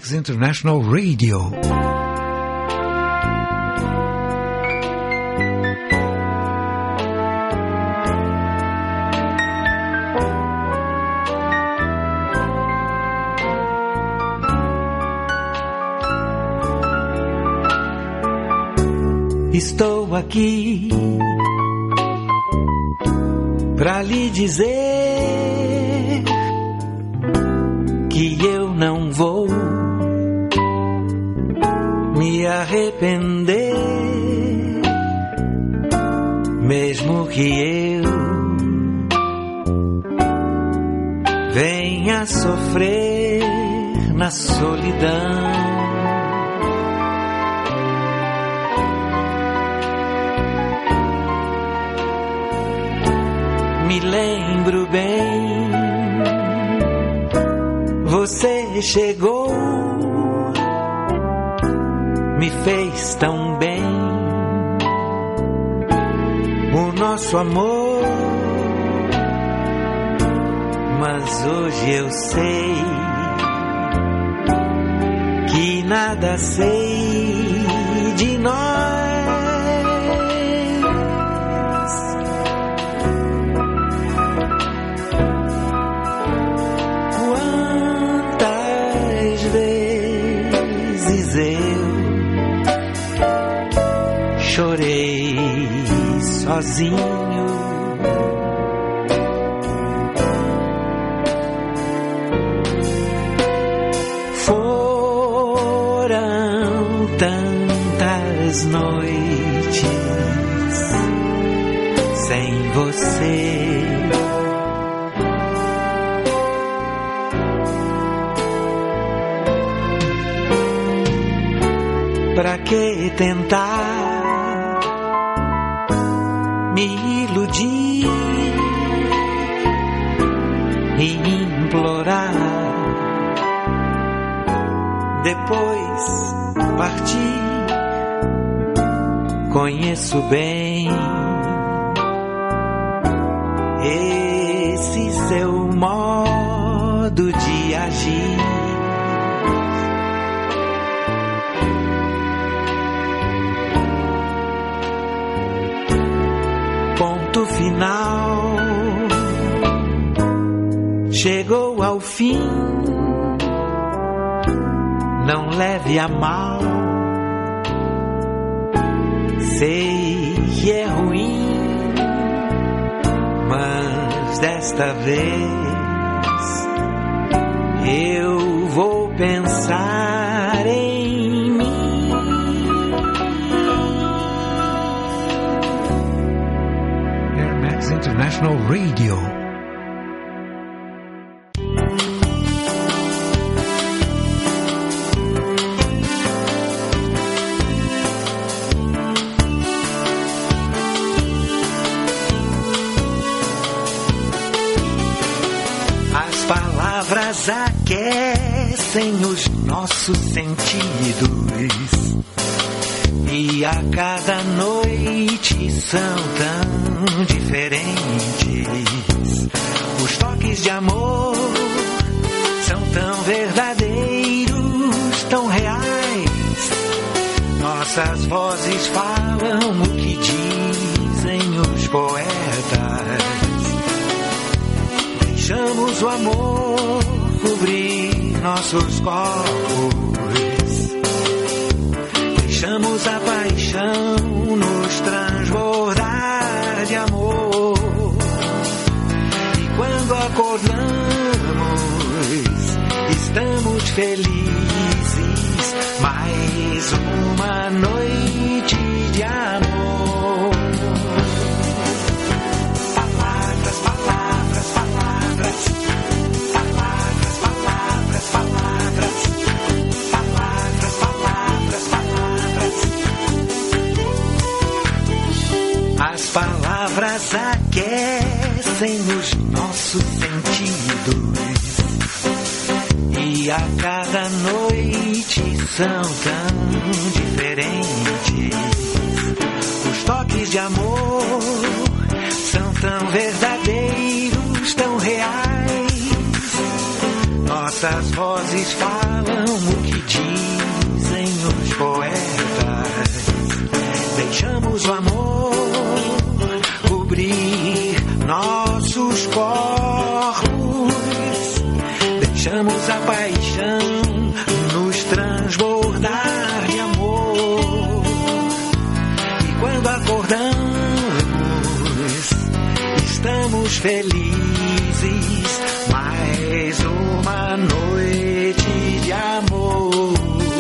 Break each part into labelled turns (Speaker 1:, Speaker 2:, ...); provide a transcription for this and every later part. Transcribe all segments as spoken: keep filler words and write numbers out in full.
Speaker 1: Max International Radio.
Speaker 2: Estou aqui pra lhe dizer que eu não vou me arrepender, mesmo que eu venha sofrer na solidão. Me lembro bem, você chegou, me fez tão bem, o nosso amor. Mas hoje eu sei que nada sei de nós. Chorei sozinho, foram tantas noites sem você. Pra que tentar me iludir e implorar, depois partir? Conheço bem esse seu modo de agir. Ponto final, chegou ao fim, não leve a mal, sei que é ruim, mas desta vez eu vou pensar em mim.
Speaker 1: International Radio.
Speaker 2: As palavras aquecem os nossos sentidos e a cada noite são tão diferentes. Os toques de amor são tão verdadeiros, tão reais. Nossas vozes falam o que dizem os poetas. Deixamos o amor cobrir nossos corpos. Deixamos a paixão nos transbordar de amor. E quando acordamos, estamos felizes. Mais uma noite de amor. Palavras, palavras, palavras. Palavras, palavras, palavras. Palavras, palavras, palavras. As palavras aquecem os nossos sentidos e a cada noite são tão diferentes. Os toques de amor são tão verdadeiros, tão reais. Nossa Essas vozes falam o que dizem os poetas. Deixamos o amor cobrir nossos corpos. Deixamos a paixão nos transbordar de amor. E quando acordamos, estamos felizes. Mais uma noite de amor.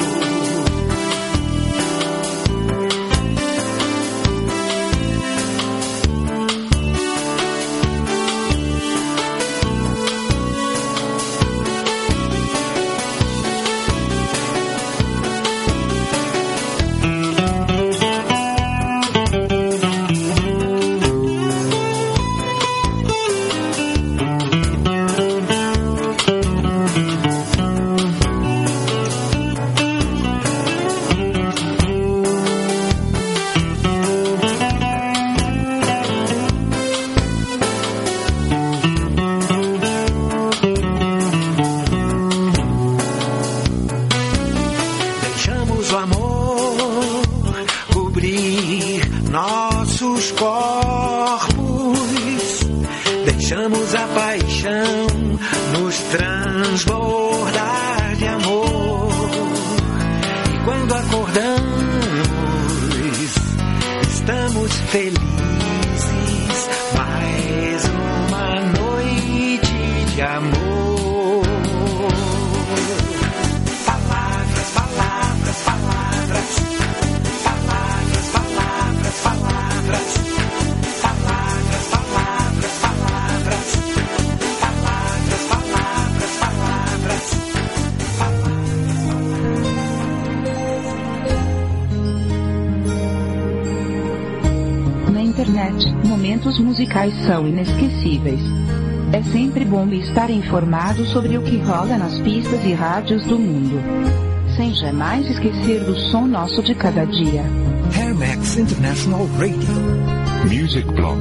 Speaker 3: Momentos musicais são inesquecíveis. É sempre bom estar informado sobre o que rola nas pistas e rádios do mundo, sem jamais esquecer do som nosso de cada dia.
Speaker 1: Hermex International Radio.
Speaker 4: Music Blog.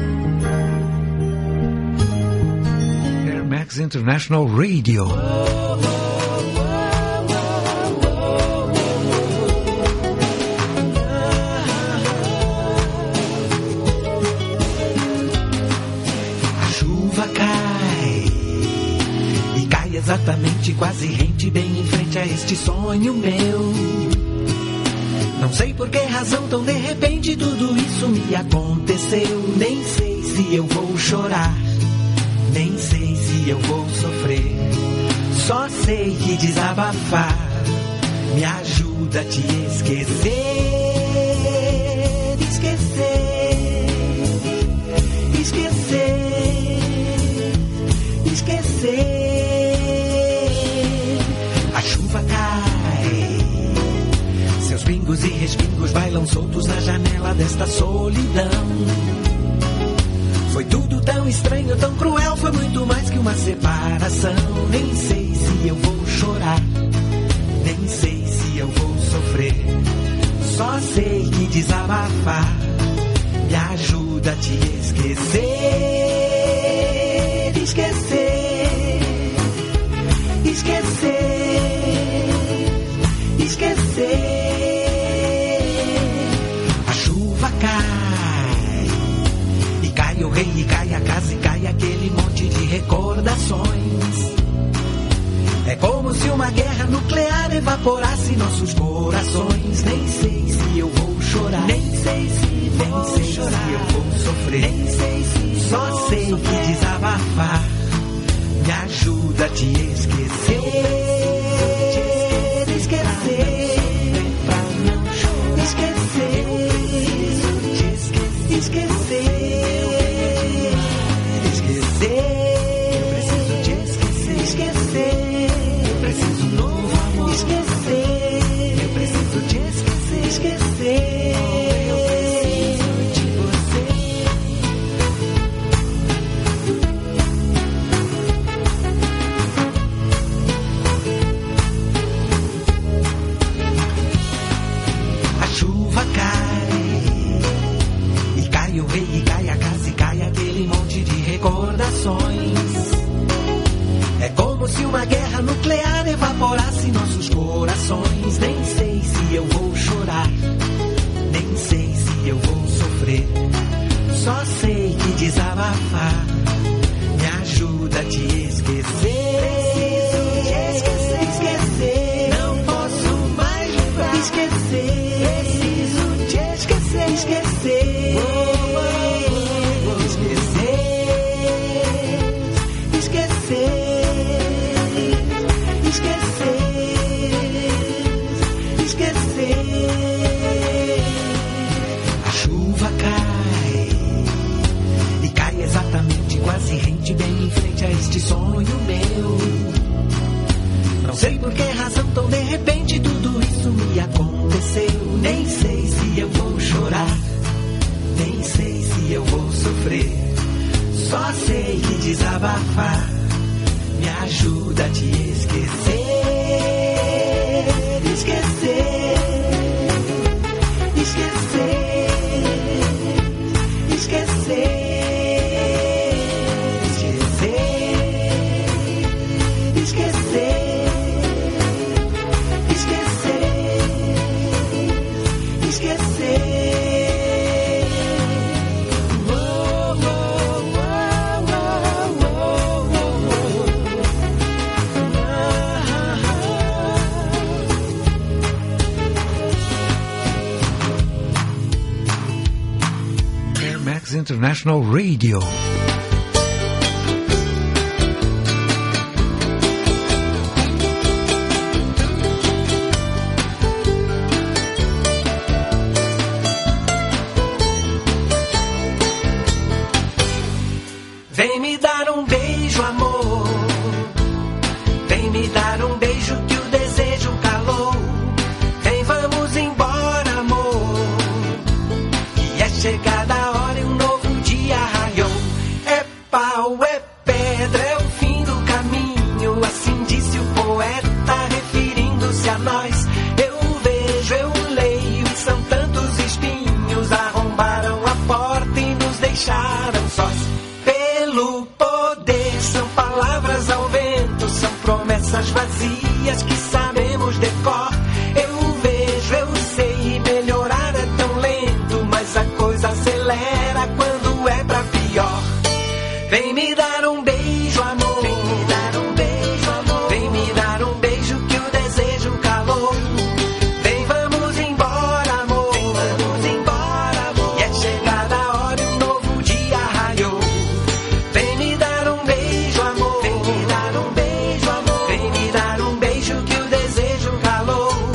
Speaker 1: Hermex International Radio.
Speaker 2: Exatamente, quase rente bem em frente a este sonho meu. Não sei por que razão tão de repente tudo isso me aconteceu. Nem sei se eu vou chorar, nem sei se eu vou sofrer. Só sei que desabafar me ajuda a te esquecer. Esquecer, esquecer, esquecer. Pingos e respingos bailam soltos na janela desta solidão. Foi tudo tão estranho, tão cruel, foi muito mais que uma separação. Nem sei se eu vou chorar, nem sei se eu vou sofrer. Só sei que desabafar me ajuda a te esquecer. Esquecer, esquecer, esquecer. Cai, e cai o rei, e cai a casa, e cai aquele monte de recordações. É como se uma guerra nuclear evaporasse nossos corações. Nem sei se eu vou chorar, nem sei se vou nem sei chorar, se eu vou sofrer, nem sei se só vou sei sofrer. Que desabafar me ajuda a te esquecer. Esquecer, esquecer. Esquecer, esquecer, eu preciso te esquecer, esquecer, eu preciso um novo amor, esquecer, eu preciso te esquecer, esquecer, eu preciso de você. guerra nuclear evaporasse nossos corações. Nem sei se eu vou chorar, nem sei se eu vou sofrer. Só sei que desabafar me ajuda a te esquecer. Preciso te esquecer, esquecer. Não posso mais lembrar. Esquecer. Preciso te esquecer, esquecer. Oh, oh, oh. Esquecer. Esquecer. Esquecer. Esquecer. A chuva cai e cai exatamente, quase rente, bem em frente a este sonho meu. Não sei por que razão tão de repente tudo isso me aconteceu. Nem sei se eu vou chorar, nem sei se eu vou sofrer. Só sei que desabafar me ajuda a te esquecer. Esquecer. Esquecer. Esquecer.
Speaker 1: International Radio.
Speaker 2: Vem me dar um beijo, amor. Vem me dar um beijo que o desejo calou. Vem, vamos embora, amor, que é chegada a hora e um novo dia raiou. É pau, é pedra, é o fim do caminho, assim disse o poeta, referindo-se a nós. Eu vejo, eu leio, e são tantos espinhos, arrombaram a porta e nos deixaram sós. Pelo poder, são palavras ao vento, são promessas vazias que sabemos de cor. Eu vejo, eu sei, melhorar é tão lento, mas a coisa acelera quando é pra pior. Vem me dar um beijo, amor. Vem me dar um beijo, amor. Vem me dar um beijo que o desejo calou. Vem, vamos embora, amor. Vem, vamos embora, amor. E é chegada a hora e um novo dia raiou. Vem me dar um beijo, amor. Vem me dar um beijo, amor. Vem me dar um beijo que o desejo calou.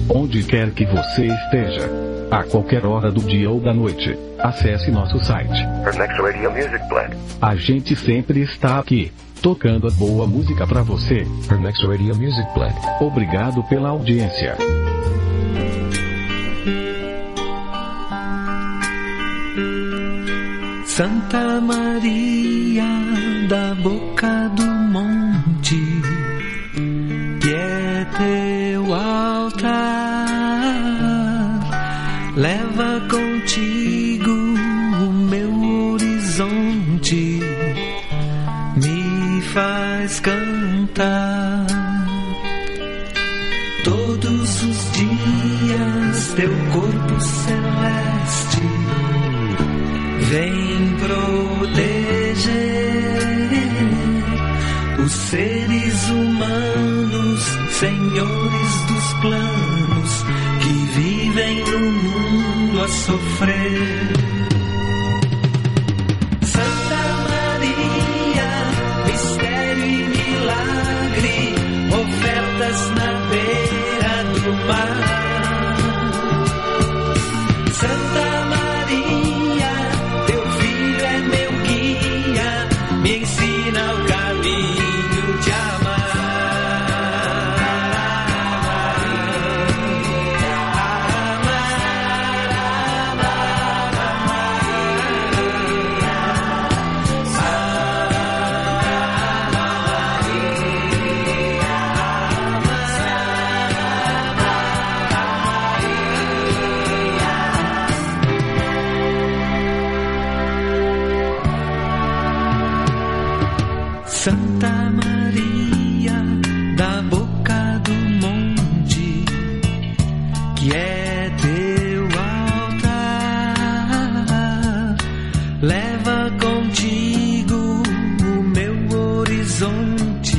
Speaker 4: onde quer que você esteja, a qualquer hora do dia ou da noite. Acesse nosso site.
Speaker 5: Her Next Radio Music Blend.
Speaker 4: A gente sempre está aqui, tocando a boa música pra você.
Speaker 1: Her Next Radio Music Blend.
Speaker 4: Obrigado pela audiência.
Speaker 2: Santa Maria da boca do monte, que é teu altar, leva contigo o meu horizonte, me faz cantar. Todos os dias teu corpo celeste vem proteger os seres humanos, senhores dos planos, que vivem no mundo a sofrer. Santa Maria, mistério e milagre, ofertas na beira do mar. Santa me ensina o caminho de Santa Maria da boca do monte, que é teu altar, leva contigo o meu horizonte,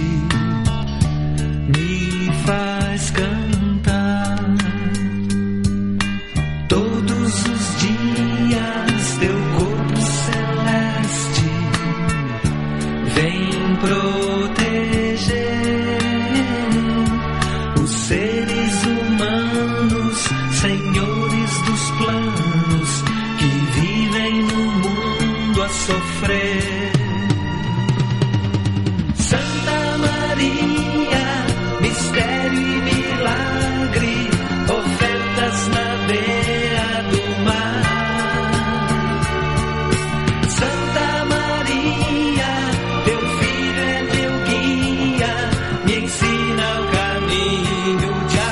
Speaker 2: me faz cantar. Todos os dias teu corpo celeste vem proteger os seres humanos, senhores dos planos, que vivem no mundo a sofrer. Santa Maria, mistério e milagre, ofertas na beira do mar. Santa Maria, teu filho é meu guia, me ensina o caminho de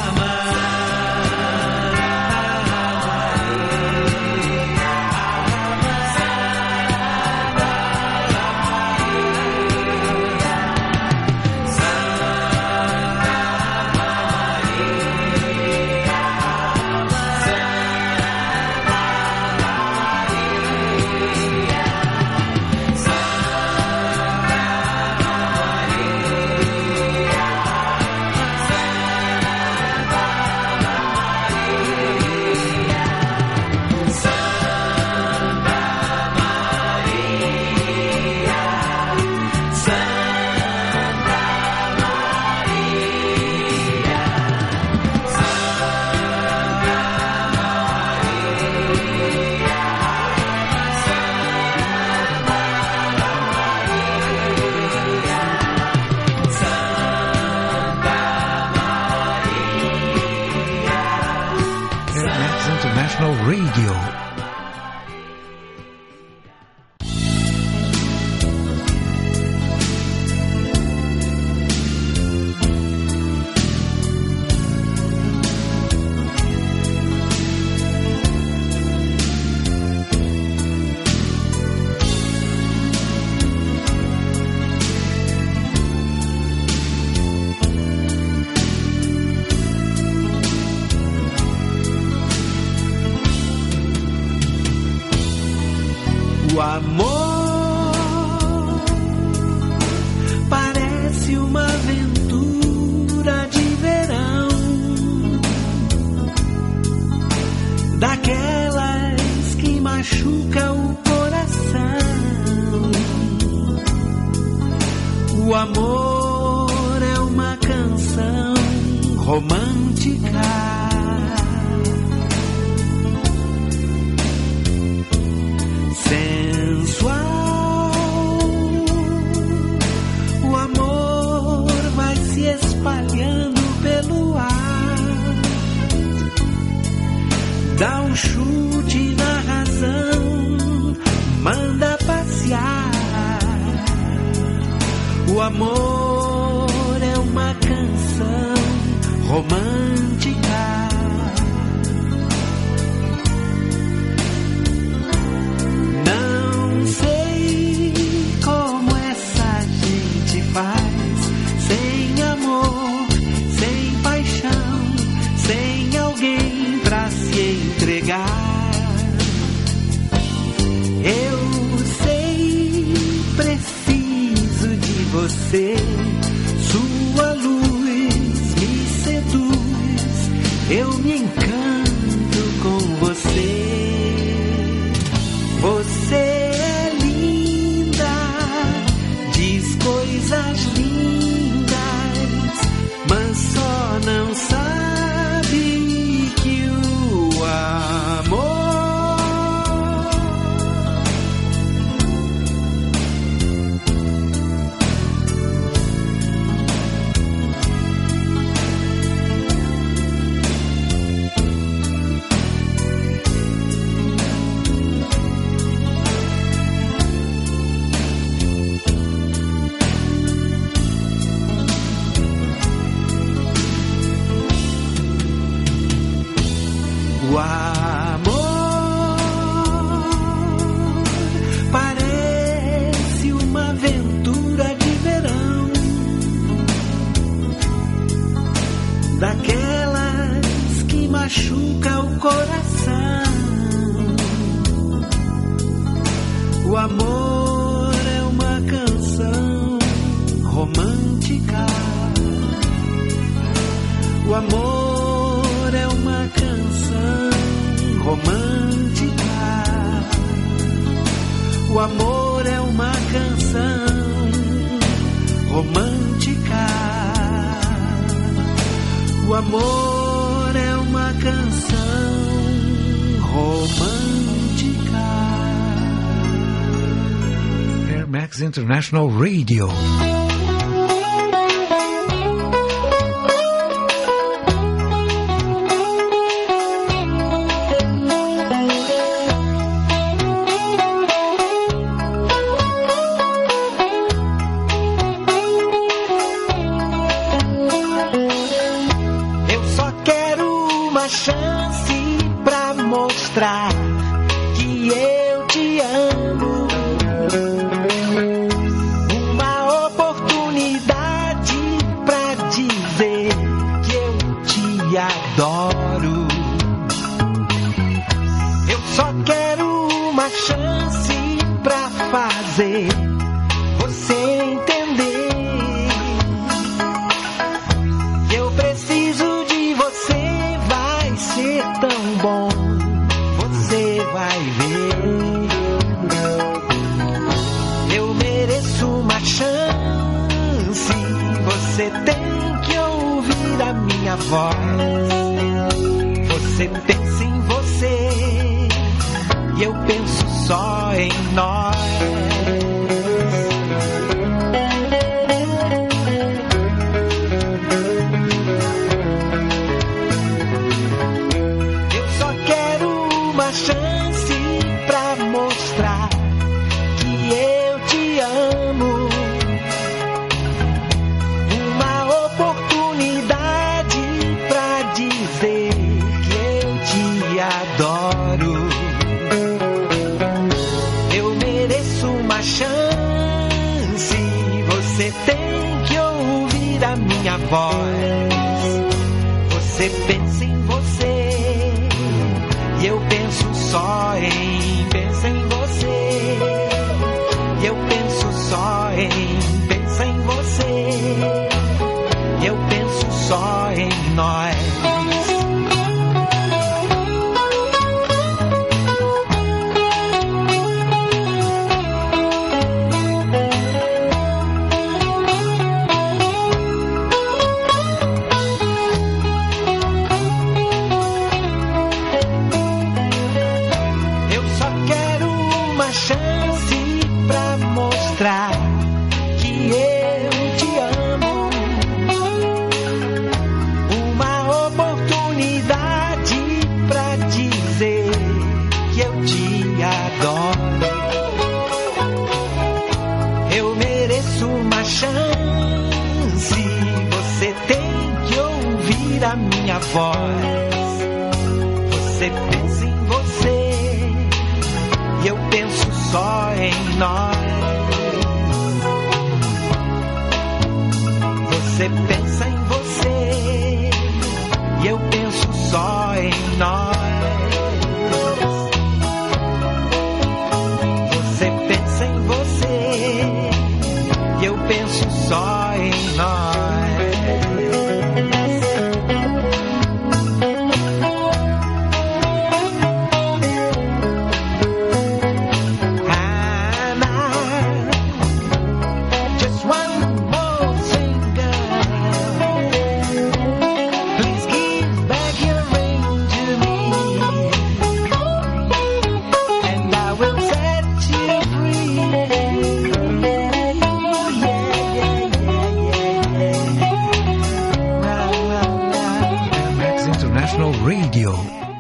Speaker 1: International Radio.
Speaker 2: O amor parece uma aventura de verão, daquelas que machuca o coração. O amor é uma canção romântica dá um chute na razão, manda passear. O amor é uma canção romântica. Não sei como essa gente faz, sem amor, sem paixão, sem alguém pra se entregar. Eu sei, preciso de você, sua luz me seduz, eu me encanto com você. Você é linda, diz coisas lindas, mas só não sabe que o amor O amor parece uma aventura de verão, daquelas que machuca o coração. O amor é uma canção romântica. O amor é uma canção romântica. O amor é uma canção romântica. O amor é uma canção romântica.
Speaker 1: Air Max International Radio.
Speaker 2: Que eu te amo, uma oportunidade pra dizer que eu te adoro. Eu só quero uma chance pra fazer você entender que eu preciso de você, vai ser tão bom. Você vai ver, eu mereço uma chance. Você tem que ouvir a minha voz. Você pensa em você e eu penso só em nós. Chance pra mostrar que eu te amo, uma oportunidade pra dizer que eu te adoro. Eu mereço uma chance, você tem que ouvir a minha voz. Você pensa em você e eu penso só em, pensa em você. E eu penso só em, pensa em você. E eu penso só em nós. Chance pra mostrar que eu te amo, uma adoro. Eu mereço uma chance. Você tem que ouvir a minha voz. Você pensa em você e eu penso só em nós. Você pensa em você e eu penso só em nós. Você pensa em você e eu penso só em nós.
Speaker 1: Radio.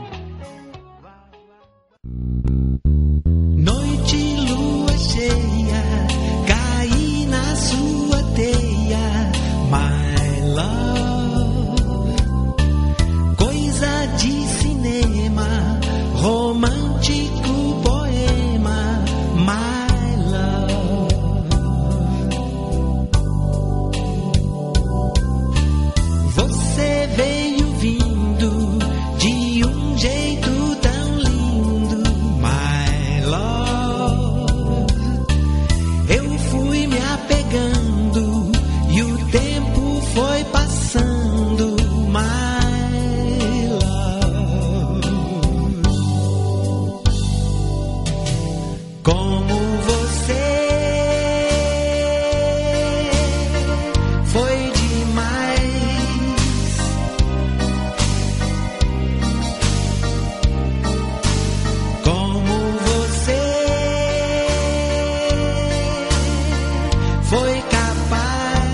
Speaker 2: Noite, lua cheia, caí na sua teia, my love. Coisa de cinema, romântico poema, my love. Você veio vindo de um jeito tão lindo, my love. Eu fui me apegando e o tempo foi passando, my love. Como você foi demais. Como você foi capaz.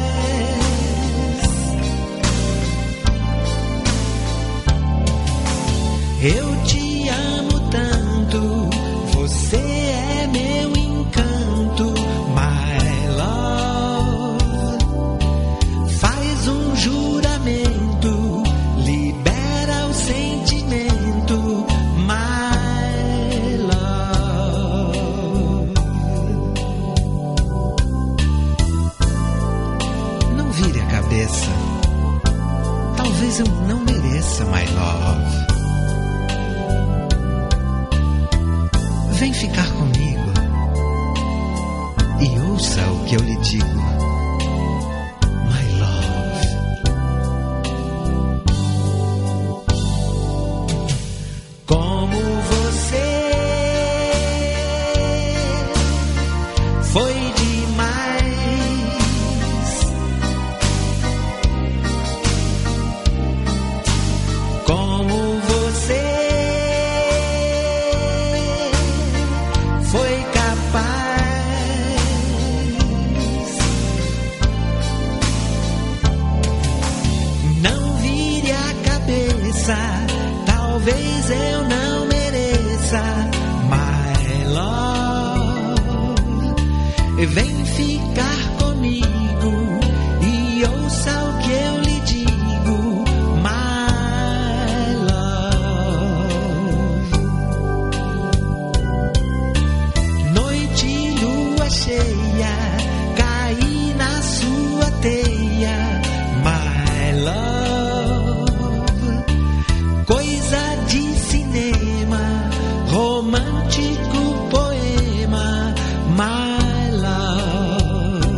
Speaker 2: Eu te amo tanto, você é meu encanto, my love. Faz um juramento, libera o sentimento, my love. Não vire a cabeça, talvez eu não mereça, my love. Vem ficar comigo e ouça o que eu lhe digo, my love. Como você foi demais. Como você foi capaz. Não vire a cabeça, talvez eu não mereça, my love. Vem ficar comigo e ouça o que eu lhe digo, my love. Noite, lua cheia, caí na sua teia, my love. Coisa de cinema, romântico poema, my love.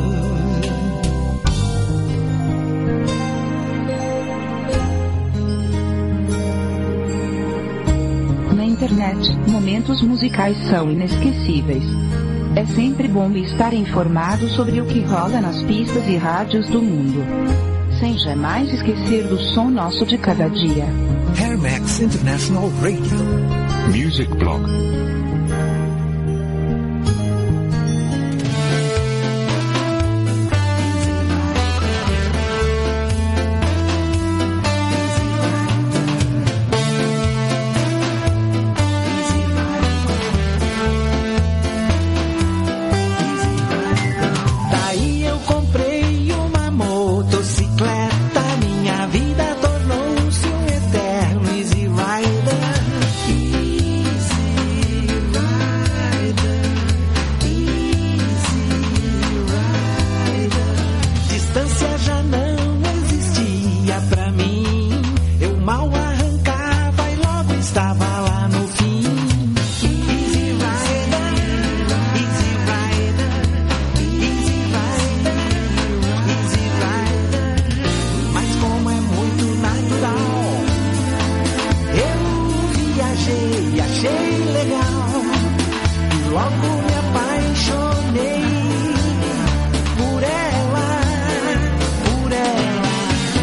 Speaker 3: Na internet, momentos musicais são inesquecíveis. É sempre bom estar informado sobre o que rola nas pistas e rádios do mundo, sem jamais esquecer do som nosso de cada dia.
Speaker 1: Air Max International Radio.
Speaker 4: Music Blog.
Speaker 2: e achei legal. E logo me apaixonei por ela, por ela.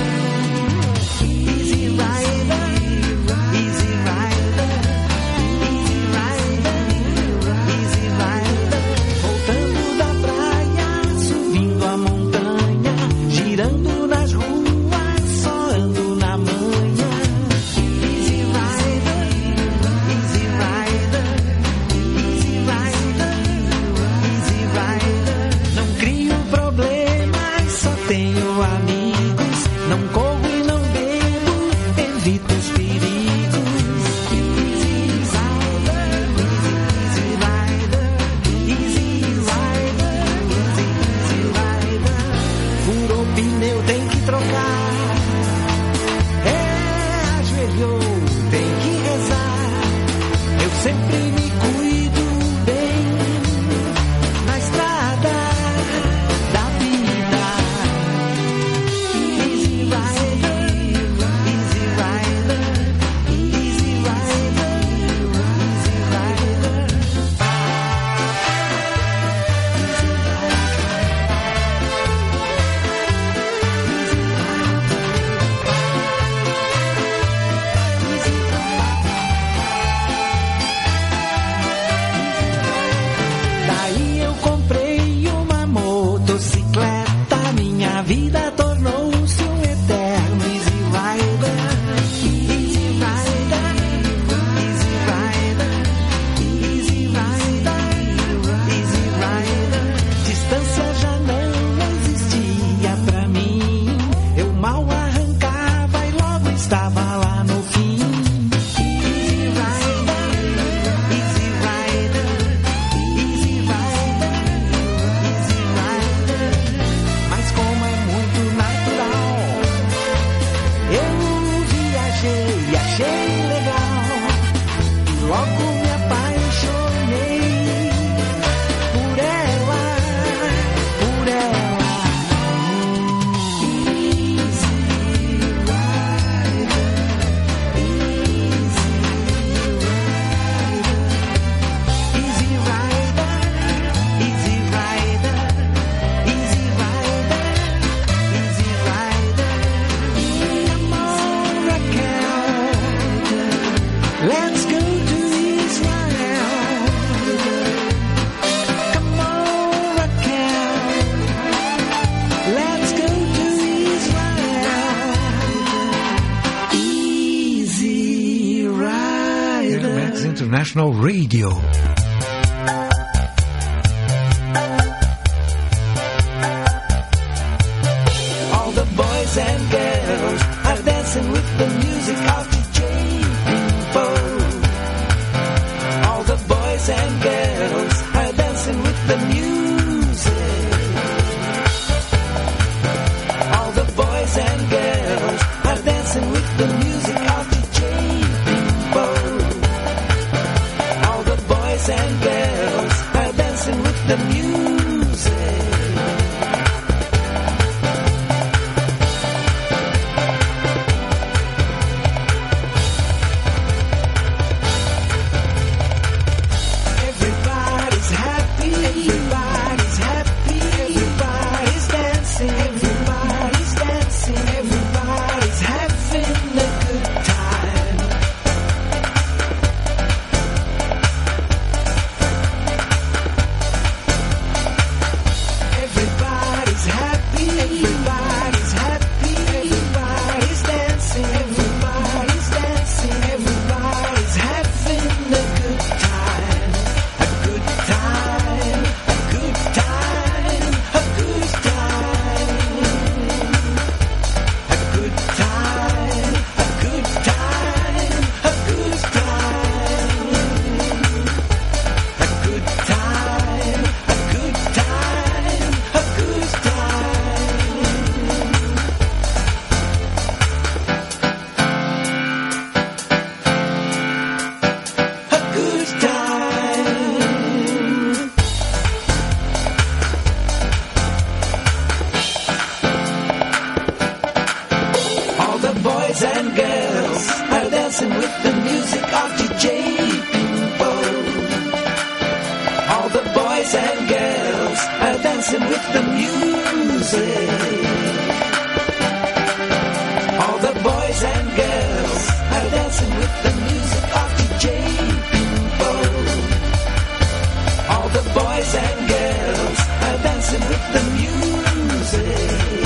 Speaker 2: Easy Rider, Easy Rider, Easy Rider, Easy Rider. Voltando da praia, subindo a montanha, girando nas ruas, só ando na manhã. Easy Rider, Easy Rider, Easy Rider, Easy Rider. Não crio problemas, só tenho amigos. Não corro e não bebo, evito os perigos. Easy Rider, Easy Rider, Easy Rider, Easy Rider. Furou pneu, tem que trocar. É, ajoelhou, tem que rezar. Eu sempre me cuido bem na estrada da vida. Easy Rider, Easy Rider, Easy Rider, Easy Rider. Daí eu comprei uma motocicleta, minha vida tornou-se um eterno Easy Rider. Easy Rider, Easy Rider, Easy Rider, Easy Rider. Distância já não existia pra mim. Eu mal arrancava e logo estava lá no fim. Easy Rider, Easy Rider, Easy Rider, Easy Rider. Mas como é muito natural, eu viajei e achei legal. E logo me apaixonei por ela, por ela. Easy Rider, Easy Rider, Easy Rider, Easy Rider, Easy Rider. Come on, Raquel, let's go to Israel. Come on, Raquel, let's go to Israel. Easy Rider.
Speaker 1: Max International Radio.
Speaker 2: All the boys and girls are dancing with the music of D J Pimpo. All the boys and girls are dancing with the music. All the boys and girls are dancing with the music of D J Pimpo. All the boys and girls are dancing with the music. Everybody's happy, everybody's happy, everybody's dancing, everybody's dancing, everybody's having a good time. dancing with the music. All the boys and girls are dancing with the music of D J Pimpo. All the boys and girls are dancing with the music.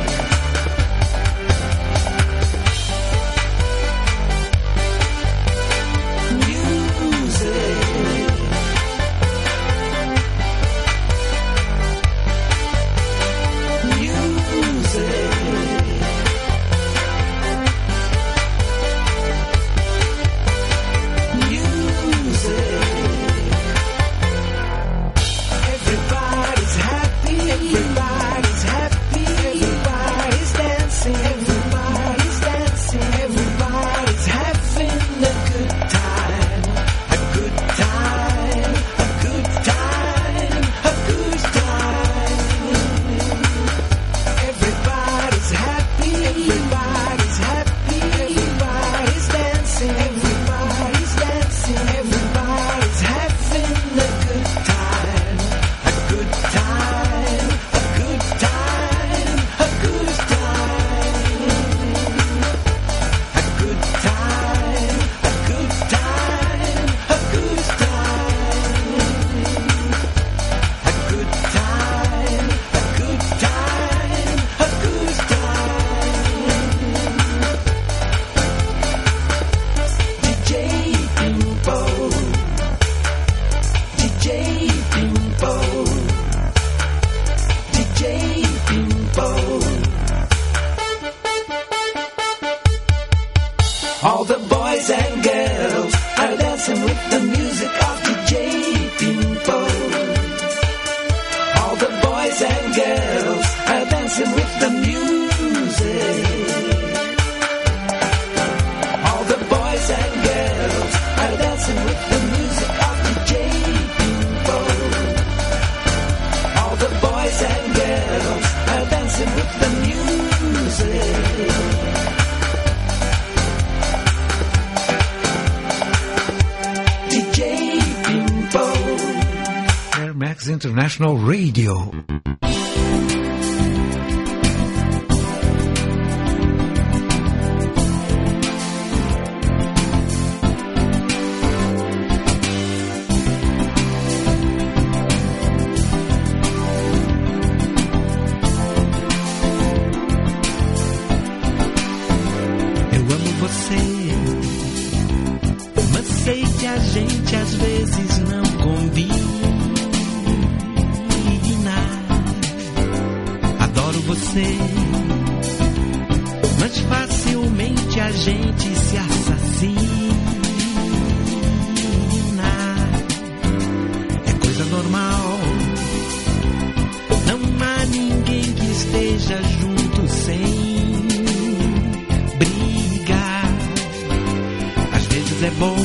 Speaker 1: International Radio.
Speaker 2: Eu amo você, mas sei que a gente às vezes não combina. Você, mas facilmente a gente se assassina. É coisa normal, não há ninguém que esteja junto sem brigar. Às vezes é bom,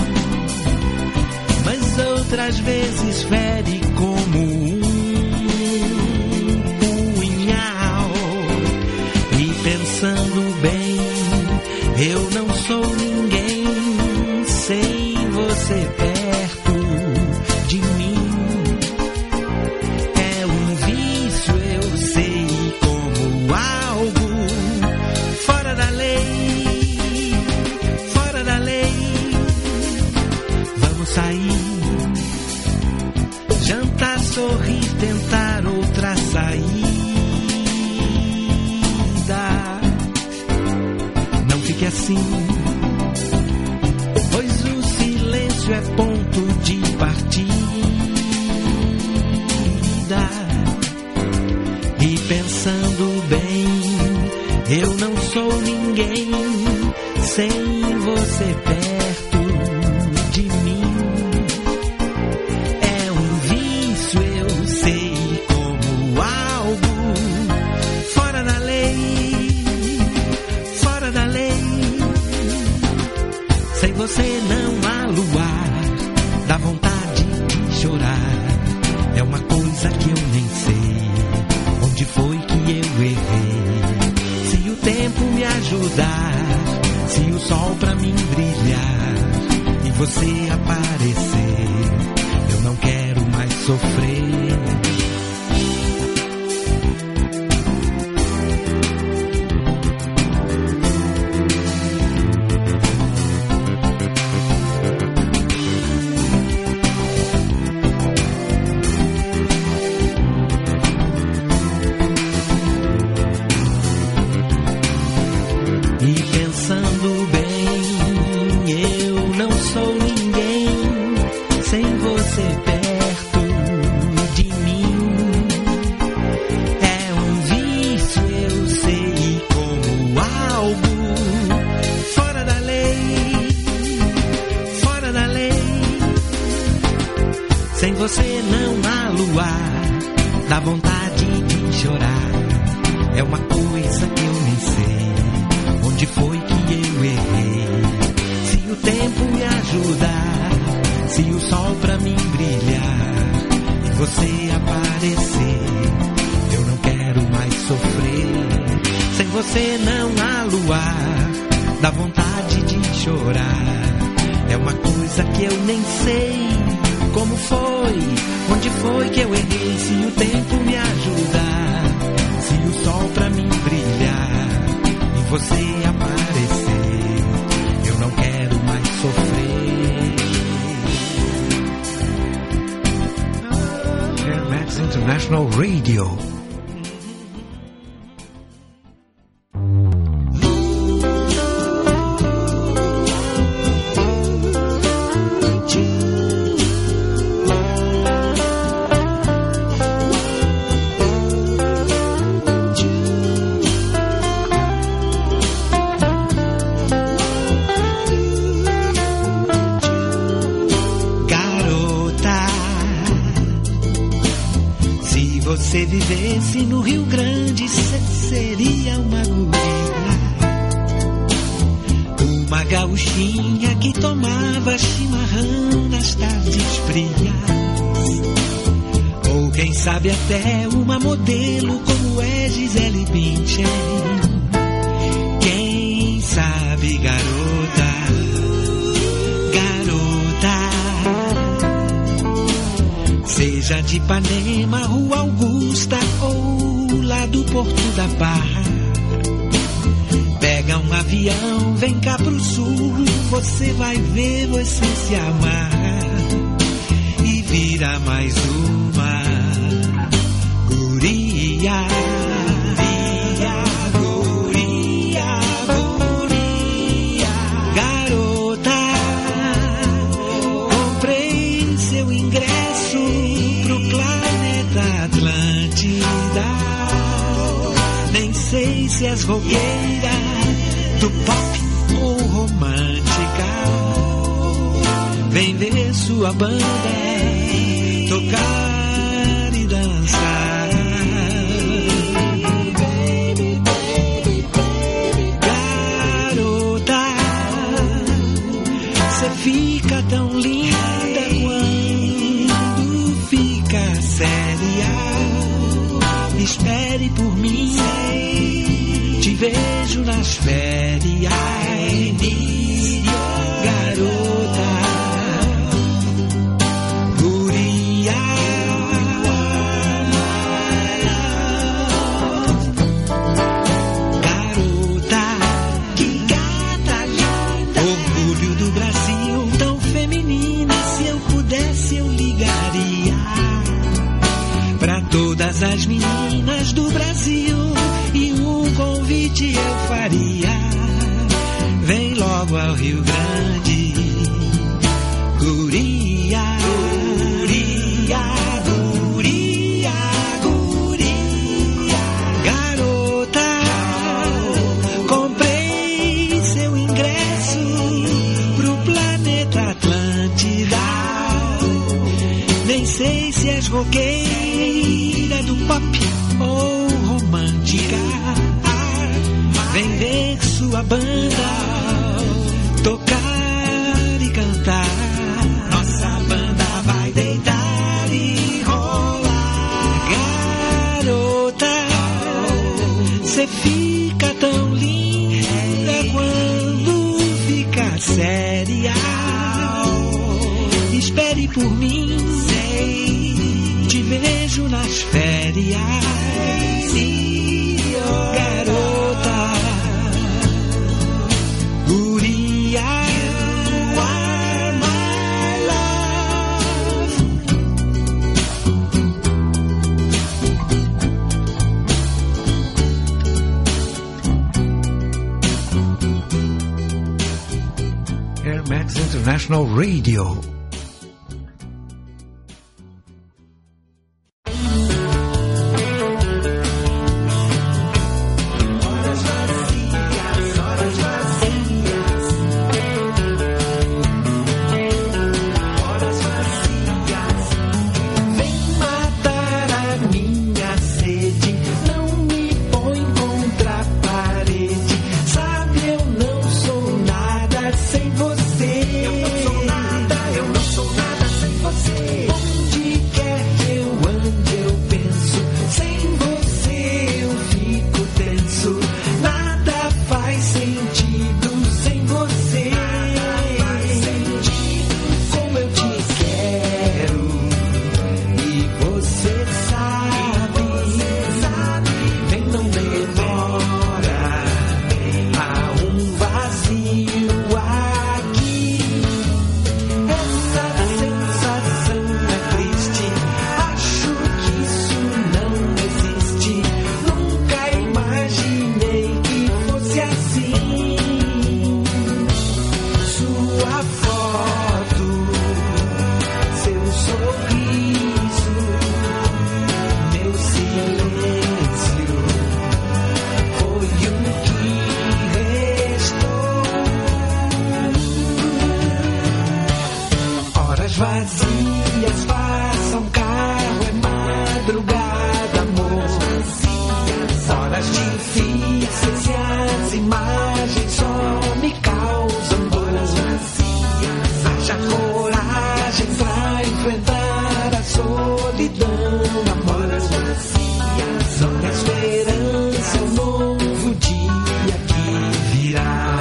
Speaker 2: mas outras vezes fere como um pensando bem, eu não sou ninguém sem você perto de mim. É um vício, eu sei, como algo fora da lei, fora da lei. Vamos sair, jantar, sorrir, tentar outra saída. Que assim, pois o silêncio é ponto de partida. E pensando bem, eu não sou ninguém sem você perto de mim. É um vício, eu sei, como algo fora da lei, fora da lei. Sem você não há luar, dá vontade de chorar. É uma coisa que eu nem sei, onde foi que eu errei. Se o tempo me ajudar, se o sol pra mim brilhar e você aparecer, eu não quero mais sofrer. Sem você não há luar, dá vontade de chorar. É uma coisa que eu nem sei, onde foi que eu errei. Se o tempo me ajudar, se o sol pra mim brilhar e você aparecer, eu não quero mais sofrer. Sem você não há luar, dá vontade de chorar. É uma coisa que eu nem sei, como foi, onde foi que eu errei. Se o tempo me ajudar, se o sol pra mim brilhar e você aparecer, eu não quero mais sofrer.
Speaker 1: Air Max International Radio.
Speaker 2: Se vivesse no Rio Grande, cê seria uma guria, uma gauchinha que tomava chimarrão nas tardes frias. Ou quem sabe até uma modelo como é Gisele Bündchen. Quem sabe, garota, garota, seja de Ipanema, Rua Augusta ou lá do Porto da Barra. Pega um avião, vem cá pro sul, você vai ver, você se amarra e vira mais uma guria. Guria, guria, garota, comprei seu ingresso pro planeta Atlântida. Nem sei se és roqueira do pop ou romântica. Vem ver sua banda tocar e dançar. Baby, baby, baby, garota, cê fica tão linda quando fica séria. Espere por mim, te vejo nas férias, garota, guria. Garota, que gata linda, orgulho do Brasil, tão feminina. Se eu pudesse eu ligaria pra todas as meninas do Brasil e um convite eu faria. Vem logo ao Rio Grande, guria, guria, guria, guria, garota, comprei seu ingresso pro planeta Atlântida. Nem sei se és roqueira do pop ou romântica. Vem ver sua banda tocar e cantar. Nossa banda vai deitar e rolar. Garota, cê fica tão linda quando fica séria. Espere por mim, te vejo nas férias, garota, guria, you are my
Speaker 1: love. Air Max International Radio.
Speaker 2: vazias passam carro, é madrugada, amor. Horas difíceis e as imagens só me causam dor. Haja coragem pra enfrentar a solidão, amor. Sonha a esperança, um novo dia que virá.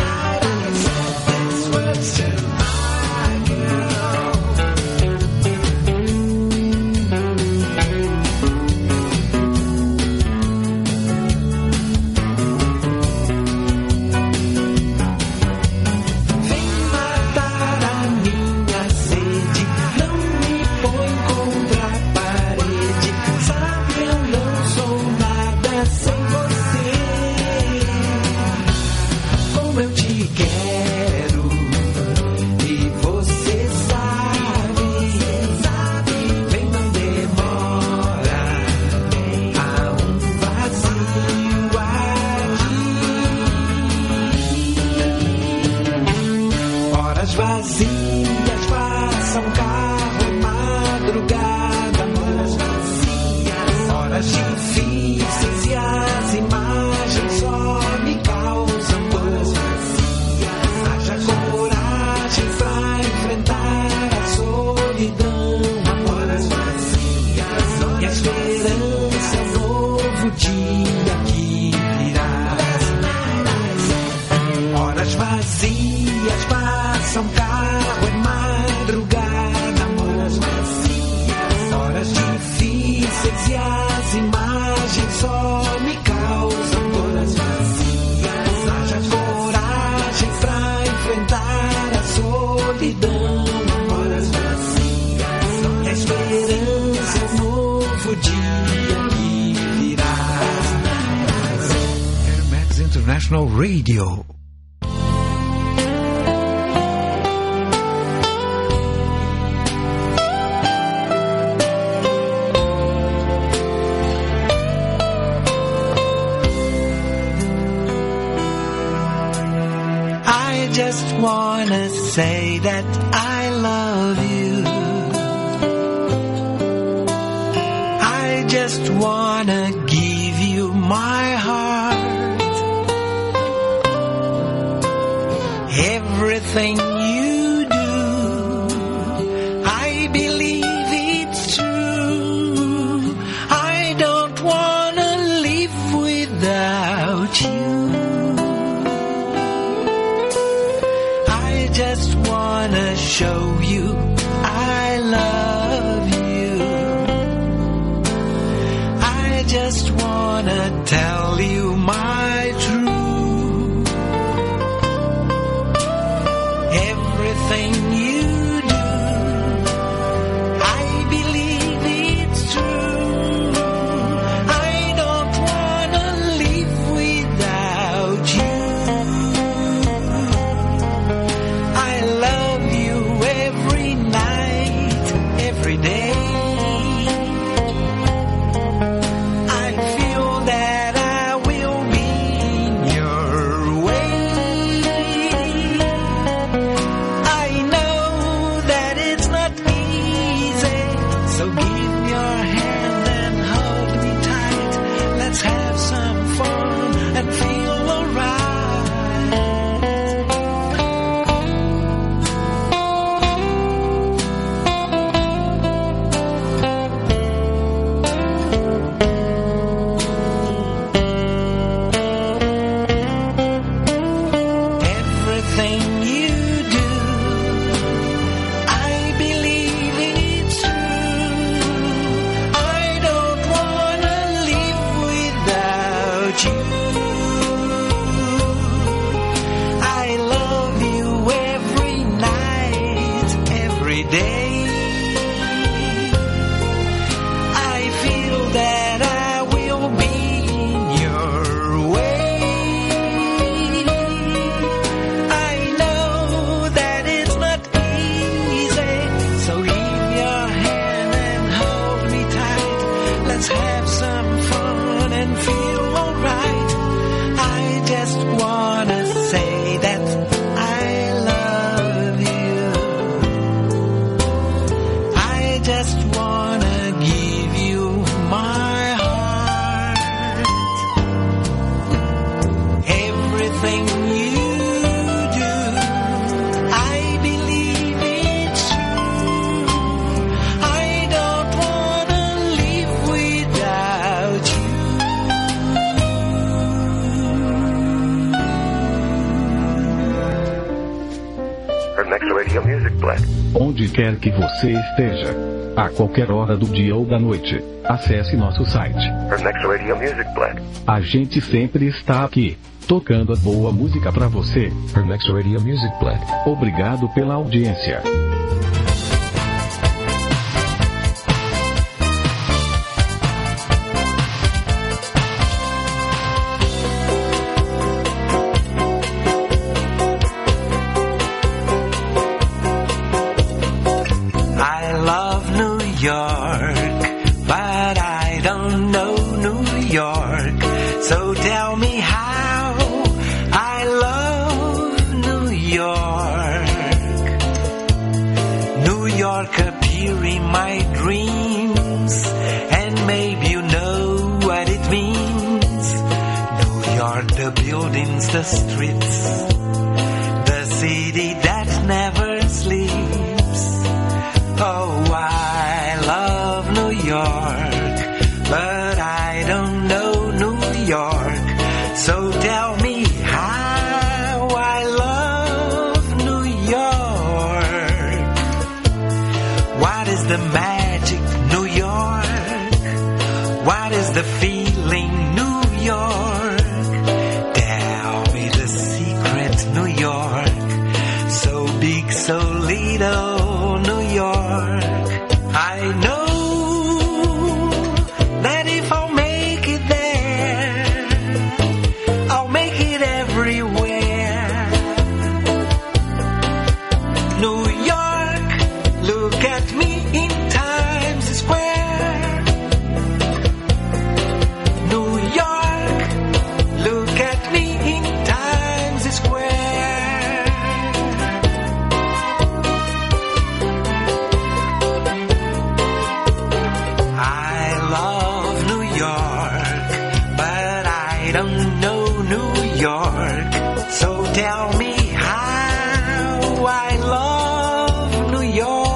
Speaker 2: Vazias passam carro, é madrugada, amor. Horas difíceis e as imagens só me causam dor. Haja coragem pra enfrentar a solidão, amor. E a esperança é um novo dia que virá. Horas vazias passam carro, é madrugada, amor. Horas difíceis e as imagens só me causam dor. Haja coragem pra enfrentar a solidão, amor. E a esperança é um novo dia que virá.
Speaker 1: Air Max International Radio.
Speaker 2: I just wanna say that I love you. I just wanna give you my heart. Everything you do, I believe it's true. I don't wanna live without you. I just wanna show you I love you. I just wanna tell you my truth. Everything you do, I believe it's true. I don't wanna live without you. I love you every night, every day. I feel that I will be in your way. I know that it's not easy, so give your hand and hold me tight. Let's have some fun and feel alright. just wanna give you my heart. Everything you do, I believe it's true. I don't wanna live without you.
Speaker 5: Her next radio music blend.
Speaker 4: Onde quer que você esteja, a qualquer hora do dia ou da noite, acesse nosso site.
Speaker 5: Her next radio music blend.
Speaker 4: A gente sempre está aqui, tocando a boa música pra você.
Speaker 1: Her next radio music blend.
Speaker 4: Obrigado pela audiência.
Speaker 2: I love New York, but I don't know New York. So tell me how I love New York. New York appear in my dreams, and maybe you know what it means. New York, the buildings, the streets, the city that never sleeps. Oh, I love New York, but I don't know New York. So tell me how I love New York. What is the magic, New York? What is the feeling, New York? Tell me the secret, New York. So big, so little, New York. I know that if I'll make it there, I'll make it everywhere. New York, look at me in Times Square. New York, look at me in Times Square. I love New York, but I don't know New York. So tell me how I love New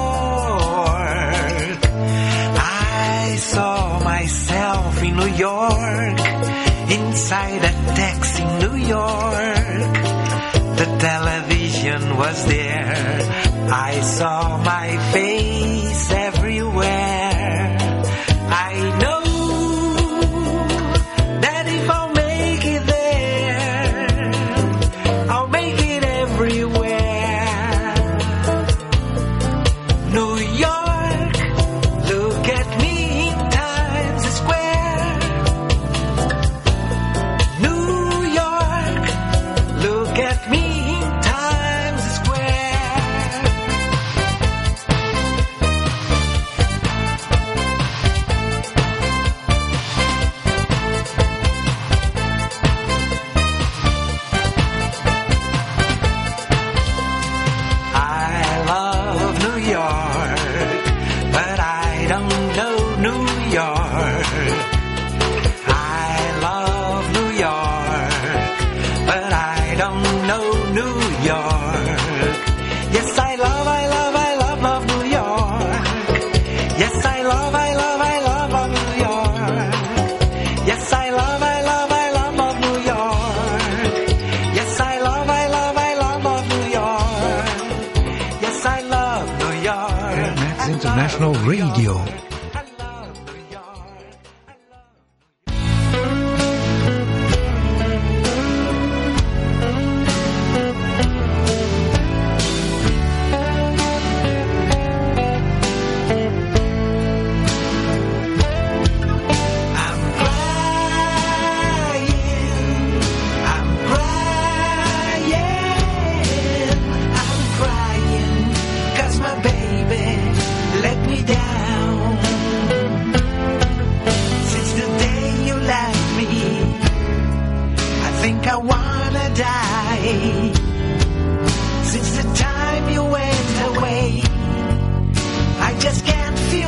Speaker 2: York. I saw myself in New York, inside a taxi in New York. The television was there. I saw my face everywhere. I know that if I'll make it there, I'll make it everywhere. New York, look at me in Times Square. New York, look at me in Times Square. I love New York, but I don't know New York. I love New York, but I don't know New York. Yes, I love, I love, I love, love New York. Yes, I love, I love, I love, love New York. Yes, I love, I love, I love, love New York. Yes, I love, I love, I love, love New York. Yes, I love New York.
Speaker 1: Max International Radio.
Speaker 2: I love New York. I'm crying, I'm crying, I'm crying, 'cause my baby let me down. Since the day you left me, I think I wanna die. Since the time you went away, I just can't feel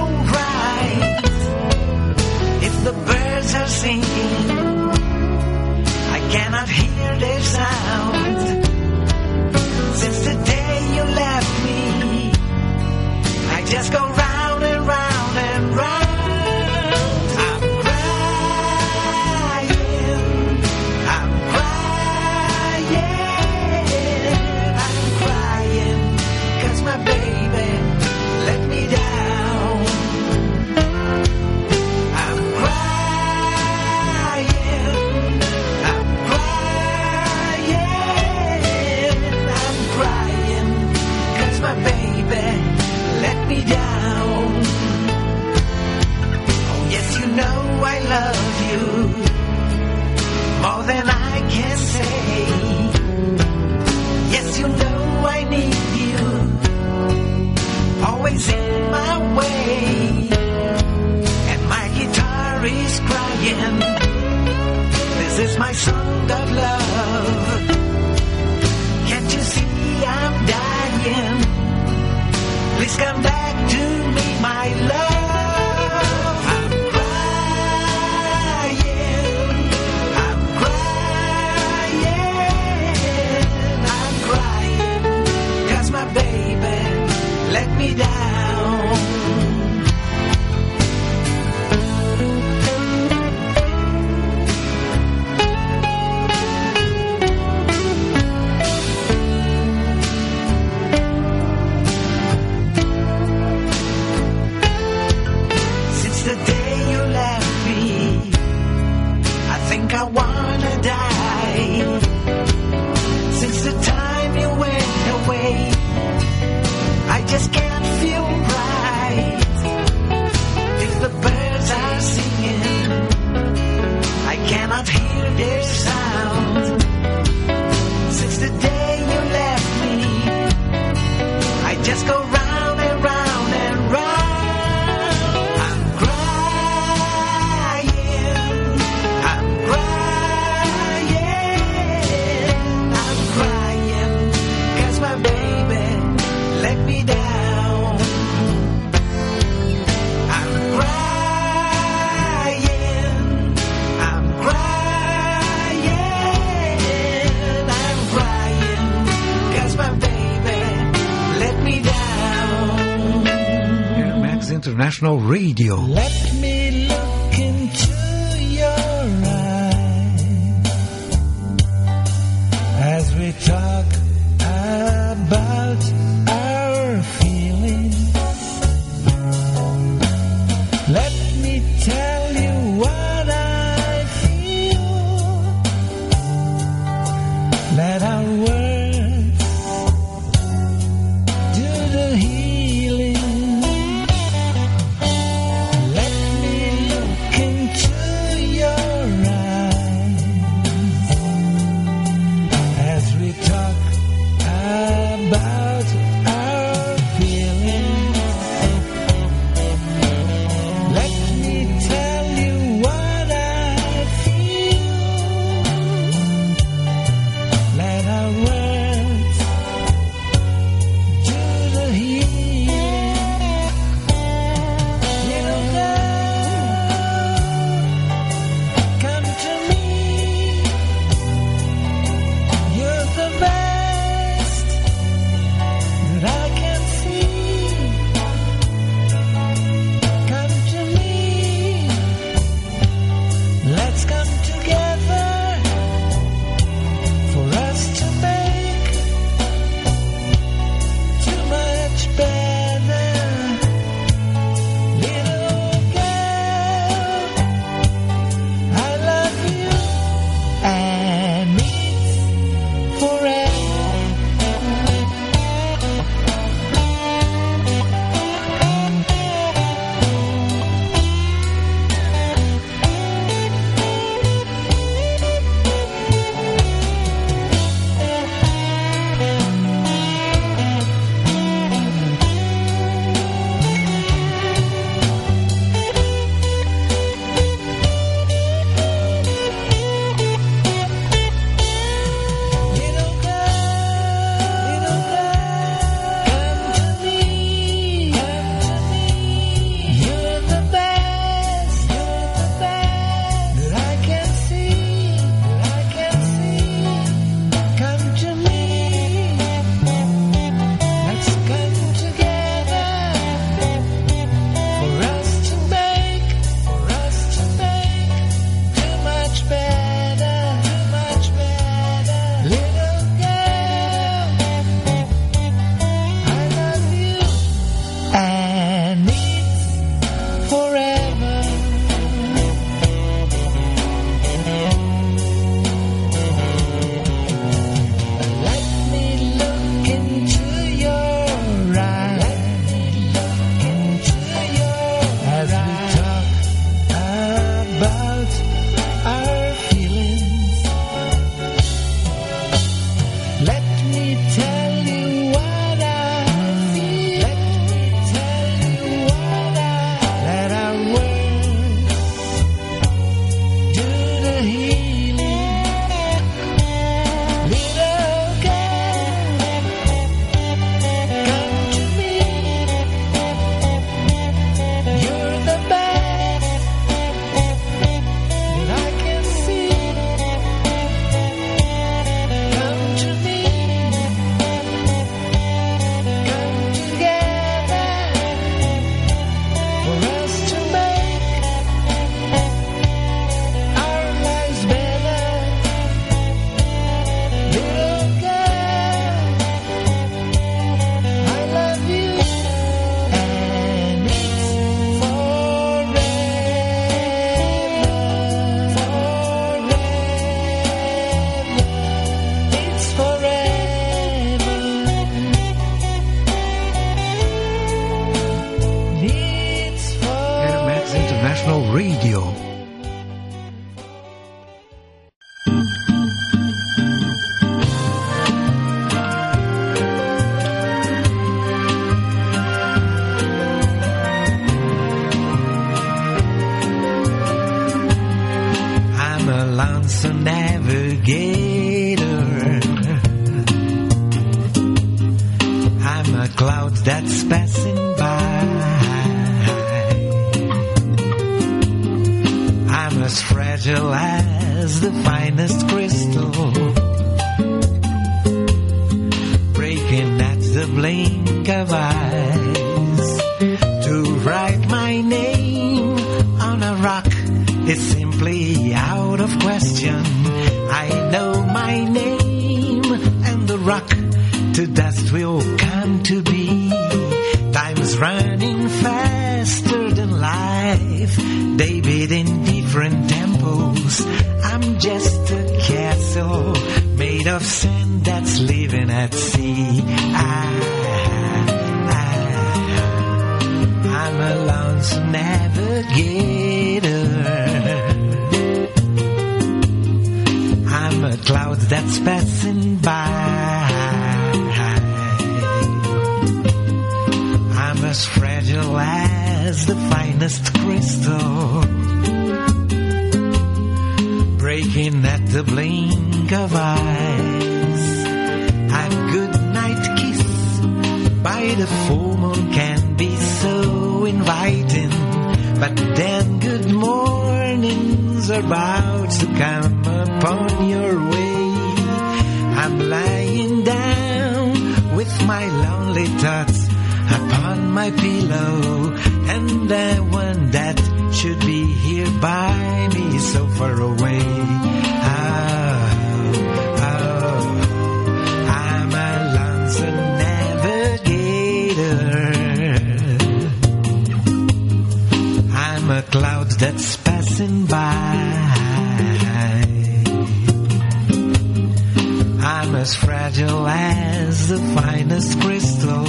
Speaker 2: just go round and round and round. I'm crying, I'm crying, I'm crying, 'cause my baby let me down. I'm crying, I'm crying, I'm crying, 'cause my baby let me down. Oh yes, you know I love you more than I can say. Yes, you know I need you always in my way, and my guitar is crying. This is my song of love. Can't you see I'm dying? Please come back to me, my love. I'm crying, I'm crying, I'm crying, 'cause my baby let me down. Since the day you left me, I think I wanna die. Since the time you went away, I just can't feel right. If the birds are singing, I cannot hear their sound. Since the day you left me, I just go round and round and round. I'm crying, I'm crying, I'm crying, 'cause my baby let me down. I'm crying, I'm crying, I'm crying, 'cause my baby let me down.
Speaker 1: Air Max International Radio.
Speaker 2: Let me look into your eyes as we talk about our feelings. Let me tell you what I feel. Let our words do the healing. Let
Speaker 1: International Radio.
Speaker 2: I'm a lonesome navigator. I'm a cloud that's passing by. I'm as fragile as the finest crystal, breaking at the blink of eyes. To write my name on a rock is simply out of question. I know my name, and the rock to dust will come to be. Time's running faster than life, they beat in different tempos. I'm just a castle made of sand that's living at sea. I, I, I'm a lonesome navigator. I'm a cloud that's passing by. I'm as fragile as the finest crystal, breaking at the blink of eyes. A good night kiss by the full moon can be so inviting, but then good mornings are about to come upon your way. I'm lying down with my lonely thoughts upon my pillow, and the one that should be here by me is so far away. Oh, oh, I'm a lonesome navigator. I'm a cloud that's passing by. I'm as fragile as the finest crystal,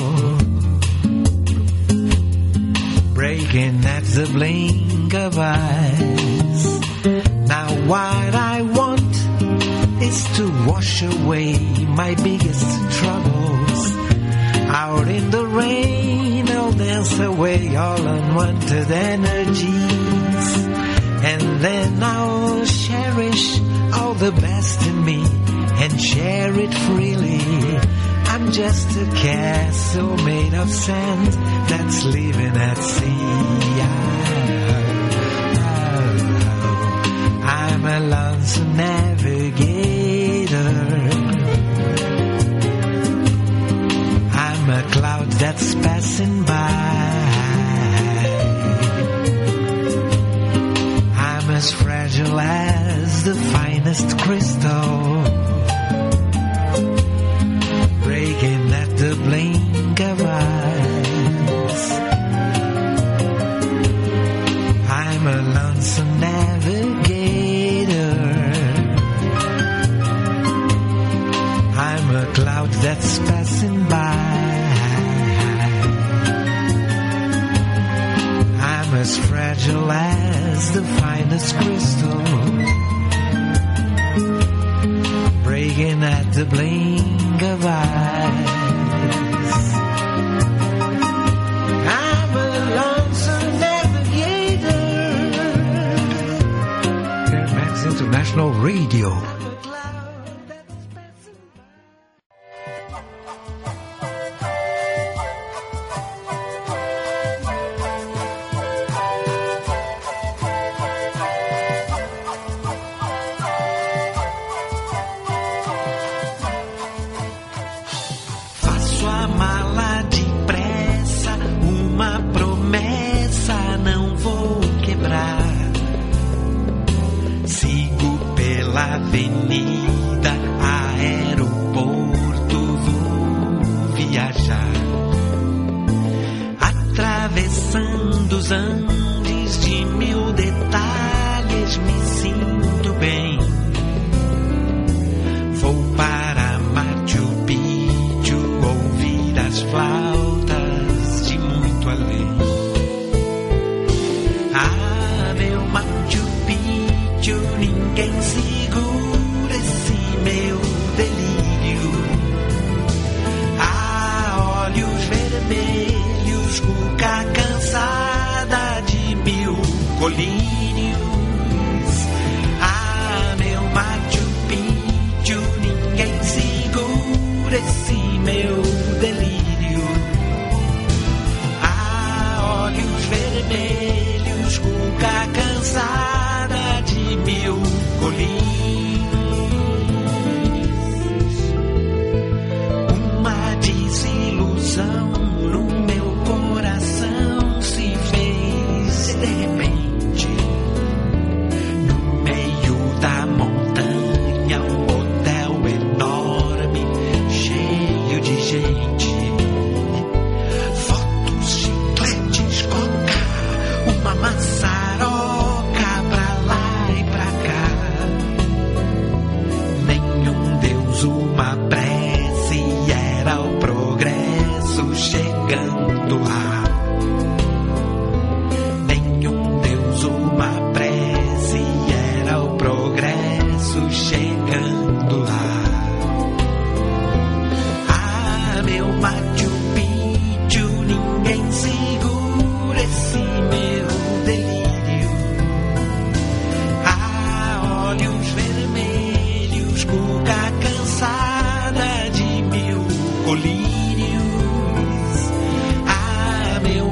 Speaker 2: breaking at the blink of eyes. Now what I want is to wash away my biggest troubles. Out in the rain, I'll dance away all unwanted energies, and then I'll cherish all the best in me and share it freely. I'm just a castle made of sand that's living at sea. Oh, oh, I'm a lonesome navigator. I'm a cloud that's passing by. I'm as fragile as the finest crystal, breaking at the blink of eyes. I'm a lonesome navigator. I'm a cloud that's passing by. I'm as fragile as the finest crystal, breaking at the blink of eyes. I'm a lonesome navigator.
Speaker 1: Fairfax International Radio.
Speaker 2: Avenida, aeroporto, vou viajar, atravessando os Andes de mil detalhes, me sinto bem. Vou para Machu Picchu ouvir as flautas de muito além. A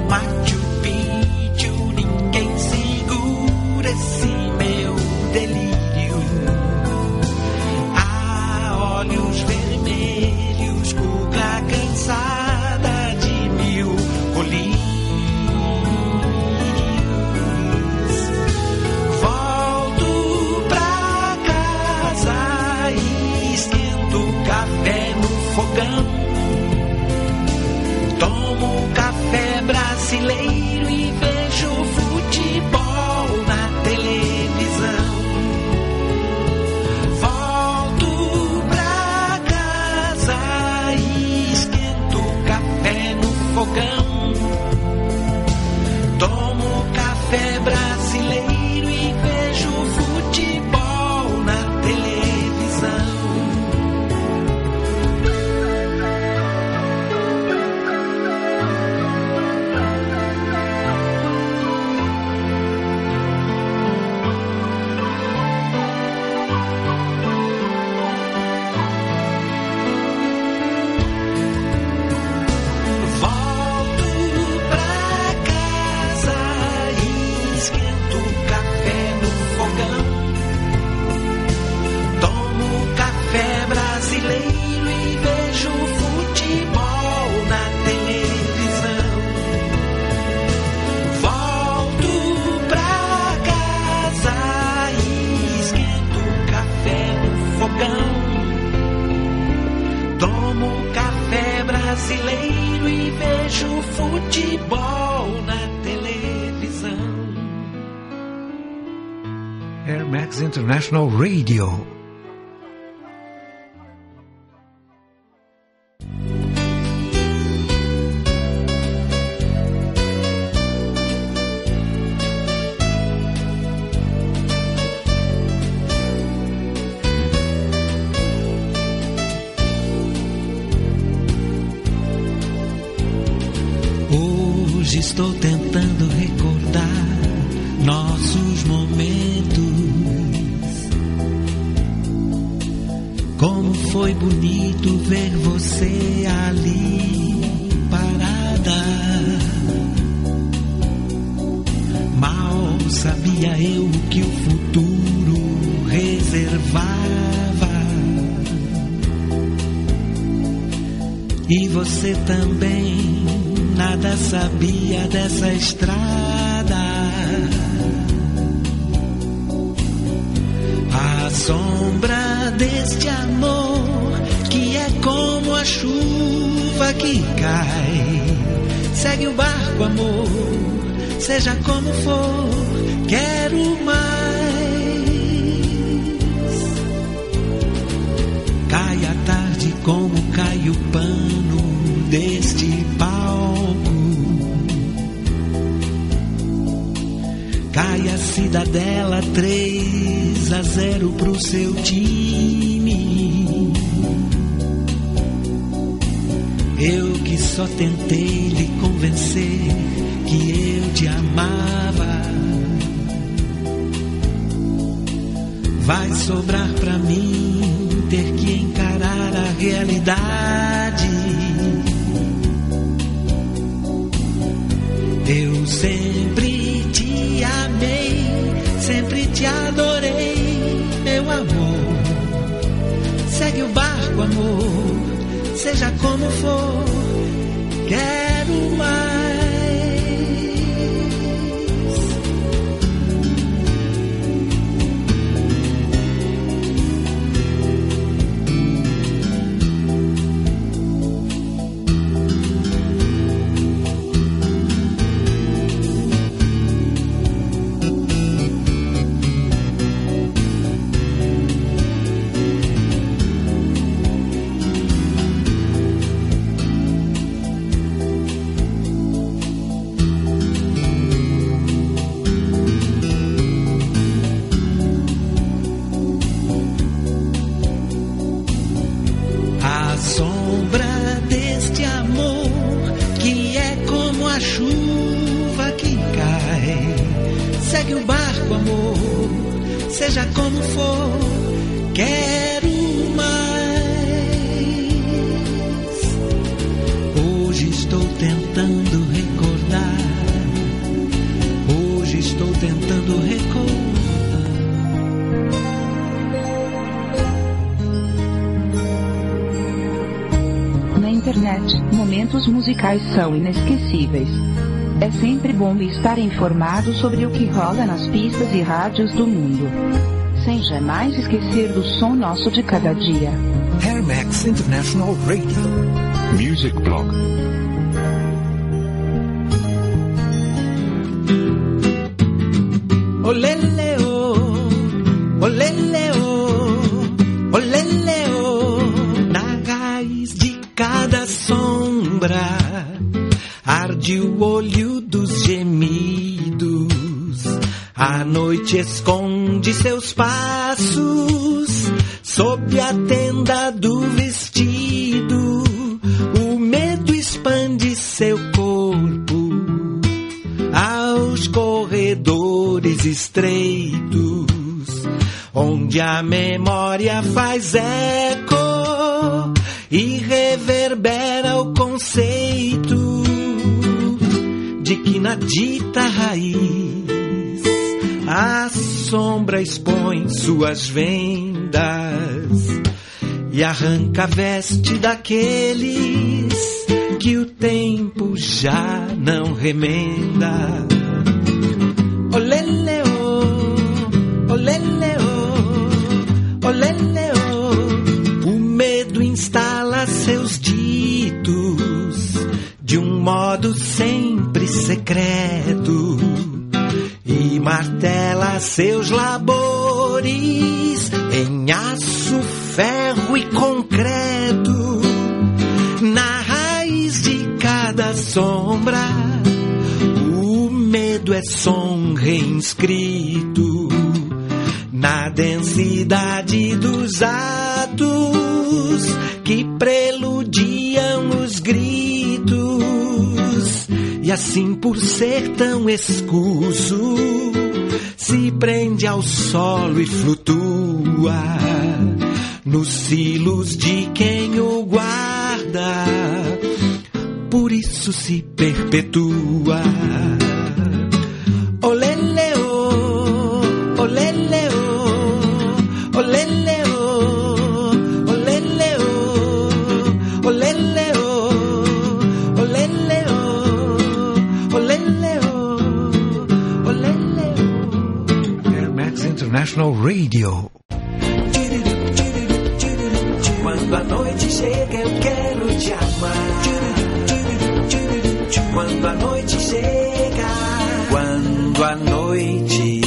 Speaker 2: Machu Picchu, ninguém segura esse meu delírio. A olhos vermelhos, cuca cansada de mil colírios. Volto pra casa e esquento café no fogão. Tomo café brasileiro e vejo futebol na televisão. Volto pra casa e esquento café no fogão. Tomo café brasileiro e vejo futebol na televisão. Volto pra casa e esquento café no fogão. Tomo café brasileiro e vejo futebol na televisão. Volto pra casa e esquento café no fogão. Tomo café brasileiro e vejo futebol na televisão.
Speaker 1: Air Max International Radio.
Speaker 2: Hoje estou tentando recordar nossos momentos. Como foi bonito ver você ali parada. Mal sabia eu o que o futuro reservava. E você também nada sabia dessa estrada. A sombra deste amor que é como a chuva que cai. Segue o barco, amor, seja como for, quero mais. Cai a tarde como cai o pano deste palco. Cai a Cidadela três a zero pro seu time. Eu que só tentei lhe convencer que eu te amava. Vai sobrar pra mim ter que encarar a realidade. Eu sempre te amei, sempre te adorei, meu amor. Segue o barco, amor, seja como for, quero mais. Segue o barco, amor, seja como for, quero mais. Hoje estou tentando recordar
Speaker 3: momentos musicais são inesquecíveis. É sempre bom estar informado sobre o que rola nas pistas e rádios do mundo, sem jamais esquecer do som nosso de cada dia.
Speaker 1: Air Max International Radio.
Speaker 4: Music Blog.
Speaker 2: Oleleo, oleleo, oleleo, na raiz de cada sombra arde o olho dos gemidos. A noite esconde seus passos sob a tenda do vestido. O medo expande seu corpo aos corredores estreitos, onde a memória faz eco e reverbera o conceito de que na dita raiz a sombra expõe suas vendas e arranca a veste daqueles que o tempo já não remenda. Oleleo, oleleo, oleleo, o medo instala seus ditos de um modo sempre secreto e martela seus labores em aço, ferro e concreto. Na raiz de cada sombra o medo é som reinscrito na densidade dos atos que preludiam os gritos. E assim, por ser tão escuso, se prende ao solo e flutua nos silos de quem o guarda. Por isso se perpetua. Oleleo, oleleo, oleleo, oleleo, oleleo, oleleo, oleleo, oleleo.
Speaker 1: Air Max International Radio.
Speaker 2: Quando a noite chega eu quero te amar. Quando a noite chega, quando a noite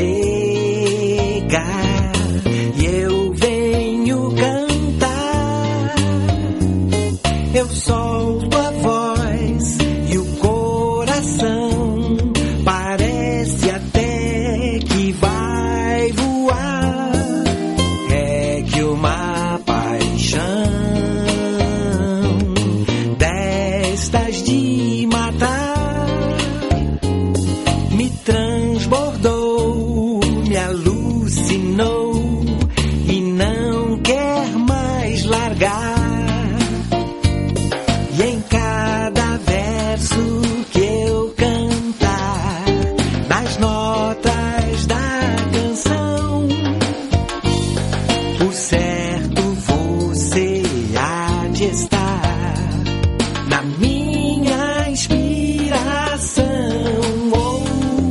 Speaker 2: chega e eu venho cantar, eu solto a voz e o coração parece até que vai voar. É que uma paixão destas de matar me transbordou, me alucinou e não quer mais largar. E em cada verso que eu cantar, nas notas da canção, por certo você há de estar na minha inspiração. Oh.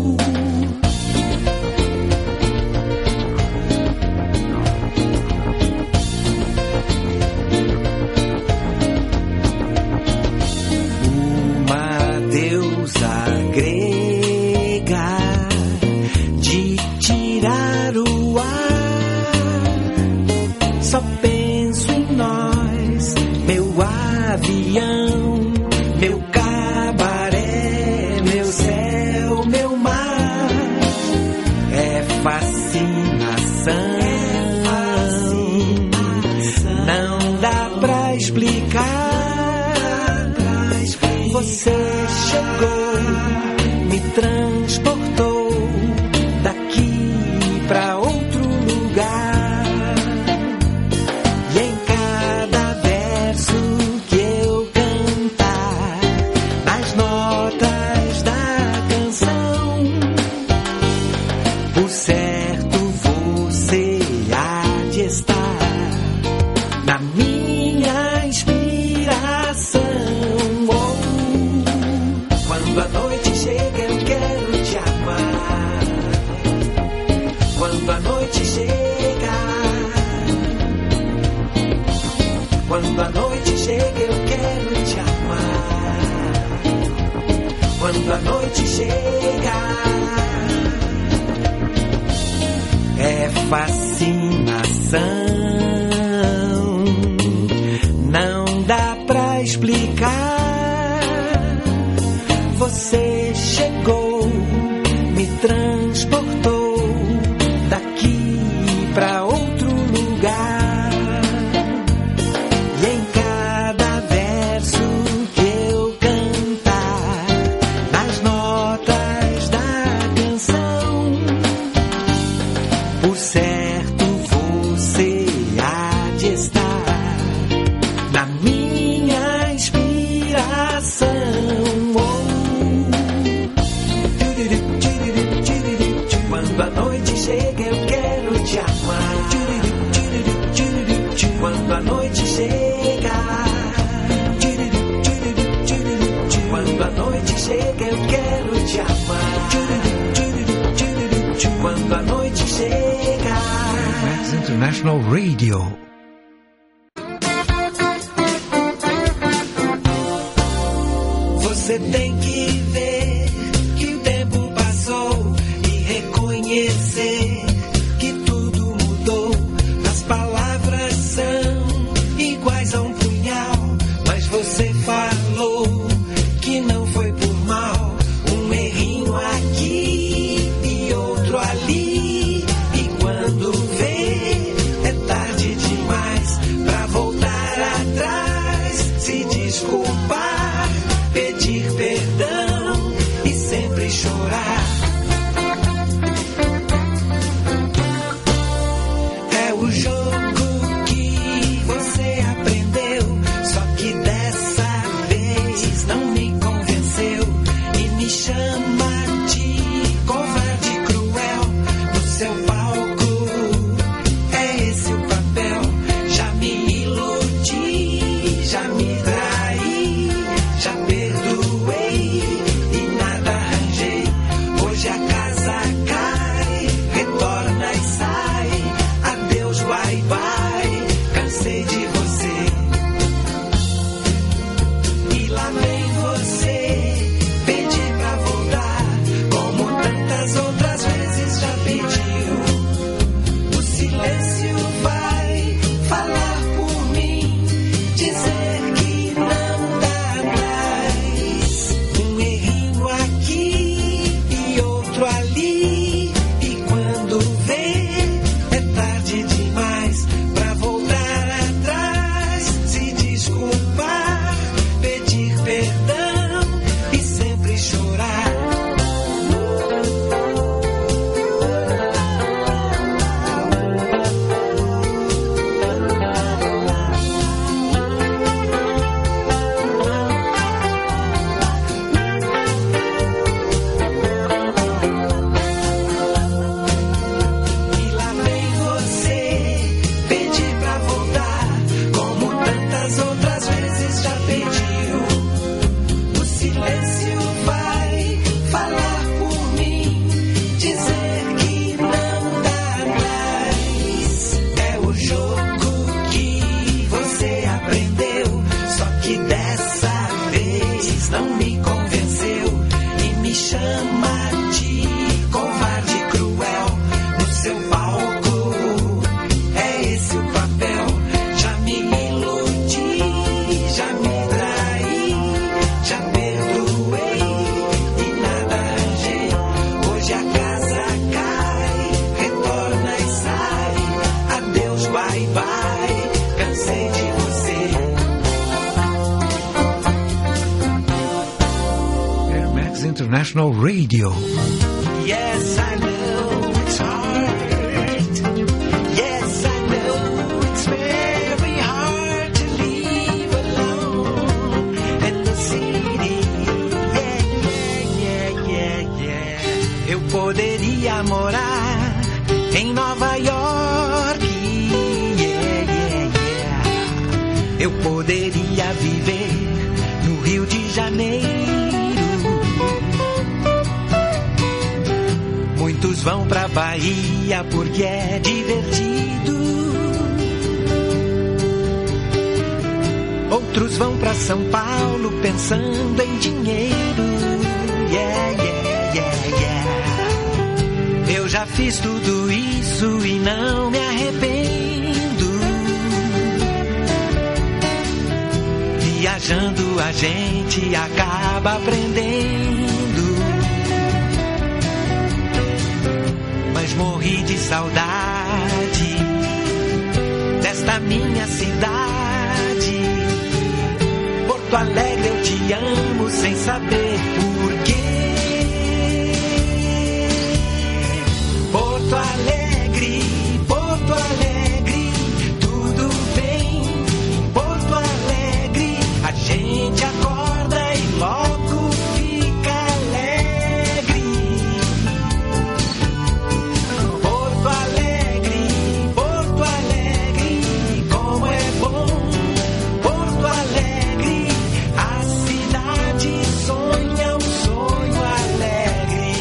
Speaker 2: Uma deusa grega de tirar o ar. Só penso em nós, meu avião, meu cabaré, meu céu, meu mar. É fascinação, não dá pra explicar. Você chegou, me transportou daqui pra outro lugar. E em cada verso que eu cantar, nas notas da canção, por certo você há de estar na minha inspiração. chega eu quero te amar. Quando a noite chega, é fascinação, não dá pra explicar. Você chegou, me transportou daqui pra outro lugar. E em cada verso que eu cantar, nas notas da canção, por certo você há de estar na minha inspiração. Quando a noite chega eu quero te amar. Quando a noite chega, quando a noite chega eu quero te amar. Quando a noite chega.
Speaker 1: Max International Radio.
Speaker 2: Você tem que ver que o tempo passou e reconhecer que tudo mudou. As palavras são iguais a um punhal, mas você falou que não foi por mal. Um errinho aqui e outro ali, e quando vê é tarde demais pra voltar atrás, se desculpar, pedir perdão e sempre chorar. É o jogo que você aprendeu, só que dessa vez não me convenceu e me chama de covarde cruel. No seu palco é esse o papel. Já me iludi, já me traí, já perdoei e nada arranjei. Hoje a casa cai, retorna e sai. Adeus, bye bye, cansei de você. E lá vem você pedir pra voltar, como tantas outras vezes já pediu. O silêncio vai falar por mim, dizer que não dá mais. Um errinho aqui e outro ali, e quando vê é tarde demais pra voltar atrás, se desculpar, pedir perdão e sempre chorar. E lá vem você pedir pra voltar, como tantas outras vezes já pediu. O silêncio vai falar por mim, dizer que não dá mais. É o jogo que você aprendeu, só que dessa vez não me convenceu e me chama de covarde cruel. No seu palco é esse o papel. Já me iludi, já me traí, já perdoei e nada arranjei. Hoje a casa cai, retorna e sai. Adeus, bye bye, cansei de você.
Speaker 1: Air Max International Radio.
Speaker 2: Yes, I know it's hard. Yes, I know it's very hard to leave alone in the city. Yeah, yeah, yeah, yeah, yeah. Eu poderia morar em Nova York. Yeah, yeah, yeah. Eu poderia viver no Rio de Janeiro. Muitos vão pra Bahia porque é divertido. Ou Outros vão pra São Paulo pensando em dinheiro. Yeah, yeah, yeah, yeah. Eu já fiz tudo isso e não me arrependo. Viajando a gente acaba aprendendo. Mas morri de saudade desta minha cidade. Porto Alegre, eu te amo sem saber porquê. Porto Alegre, Porto Alegre, tudo bem. Porto Alegre, a gente acorda e logo fica alegre. Porto Alegre, Porto Alegre, como é bom. Porto Alegre, a cidade sonha um sonho alegre.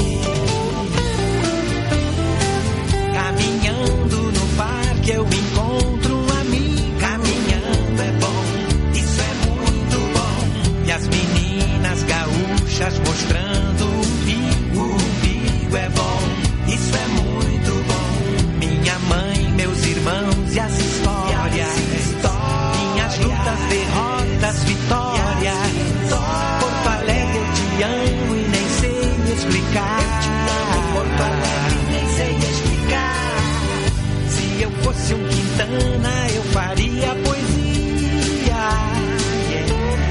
Speaker 2: Caminhando no parque eu encontro um amigo. Caminhando é bom, isso é muito bom. E as meninas gaúchas mostrando um pingo. Um pingo é bom, isso é muito bom. Minha mãe, meus irmãos e as histórias. Minhas lutas, derrotas, vitórias. Porto Alegre, eu te amo e nem sei explicar. Eu te amo, Porto Alegre, nem sei explicar. Se eu fosse um Quintana, eu faria poesia. Yeah.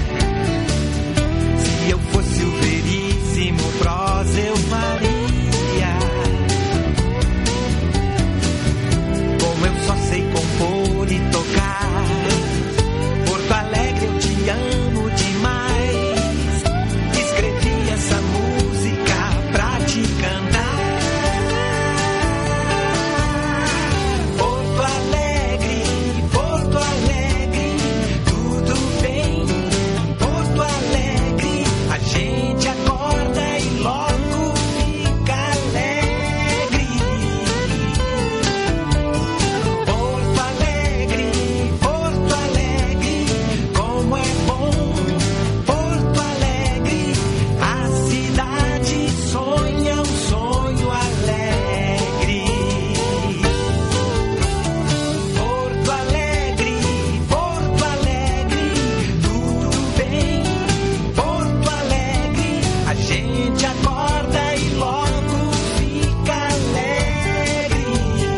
Speaker 2: Se eu fosse o Veríssimo, prosa eu faria. Como eu só sei compor e tocar. Porto Alegre, eu te amo demais. Escrevi essa música pra te cantar. Porto Alegre, Porto Alegre, tudo bem. Porto Alegre, a gente acorda e logo fica alegre. Porto Alegre, Porto Alegre, como é bom. Porto Alegre, a cidade sonha um sonho alegre. Porto Alegre, Porto Alegre, tudo bem. Porto Alegre, a gente acorda e logo fica alegre.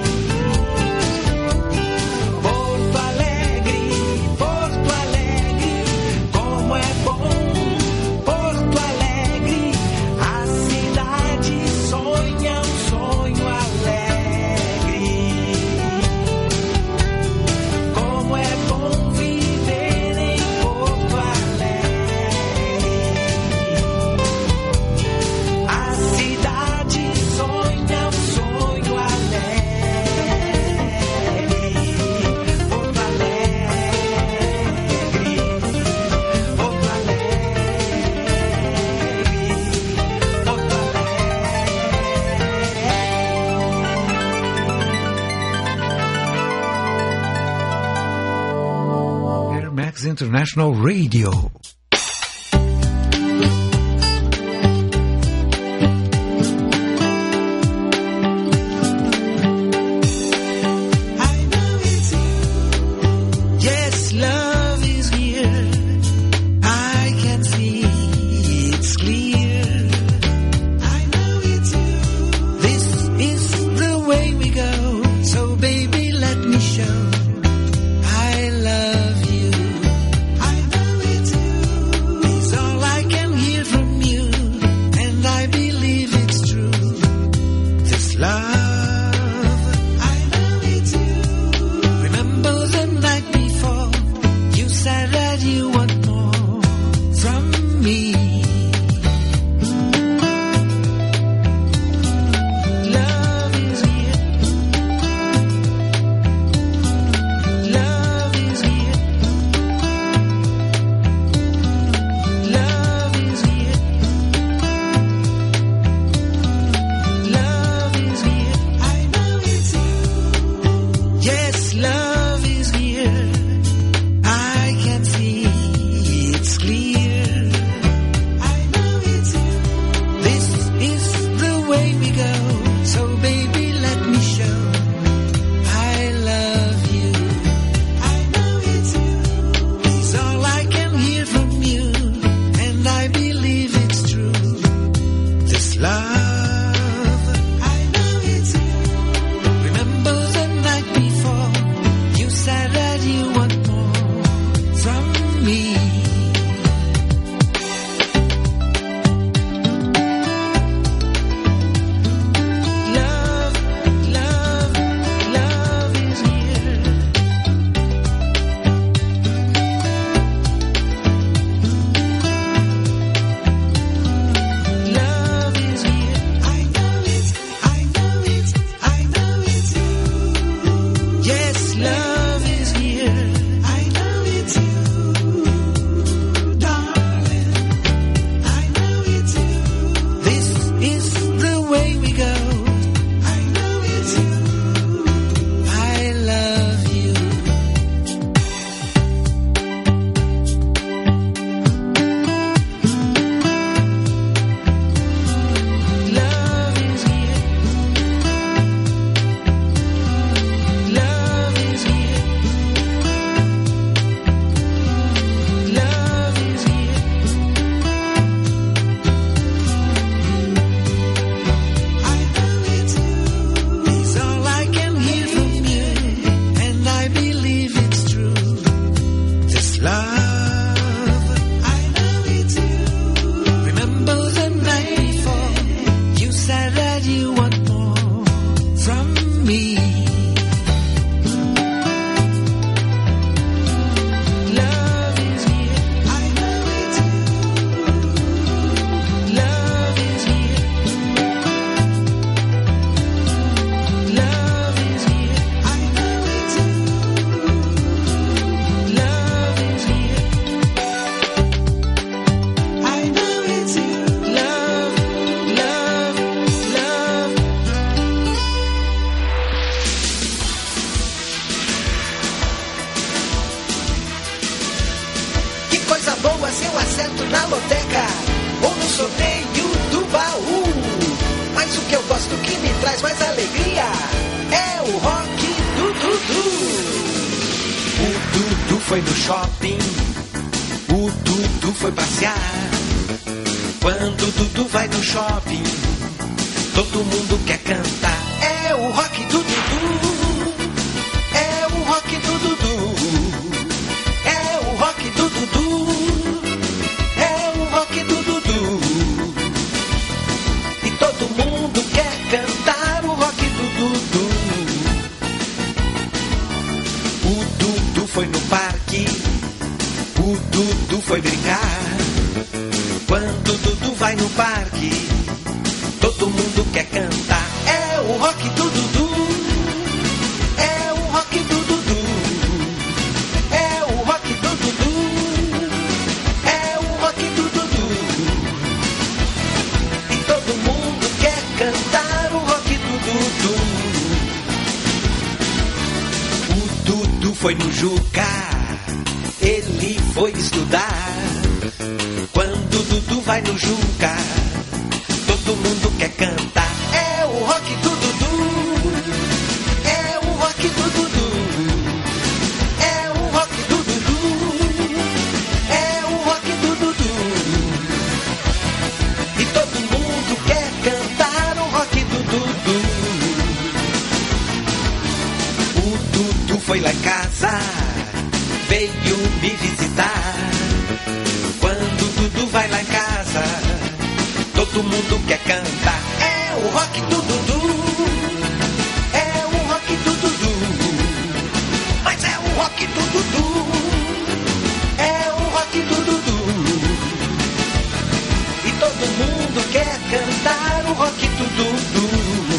Speaker 2: Porto Alegre, Porto Alegre, como é bom. Porto Alegre, a cidade sonha um sonho alegre. Como é bom viver em Porto Alegre. A cidade sonha um sonho alegre. Porto Alegre, Porto Alegre,
Speaker 1: Air Max International Radio.
Speaker 2: I know it's you. Yes, love is here. I can see it's clear. I know it's you. This is the way we go. So baby, let me show I love you. I know it's you. love. I know it's you. Remember the night before you said that you want more from me.
Speaker 6: Foi no Juca, ele foi estudar. Quando Dudu vai no Juca, todo mundo quer cantar. É o rock do Dudu, é o rock do Dudu, é o rock do Dudu, é o rock do Dudu. E todo mundo quer cantar o rock do Dudu. O Dudu foi lá em casa, veio me visitar. Quando Dudu vai lá em casa, todo mundo quer cantar. É o rock do Dudu, é o rock do Dudu, mas é o rock do Dudu, é o rock do Dudu. E todo mundo quer cantar o rock do Dudu.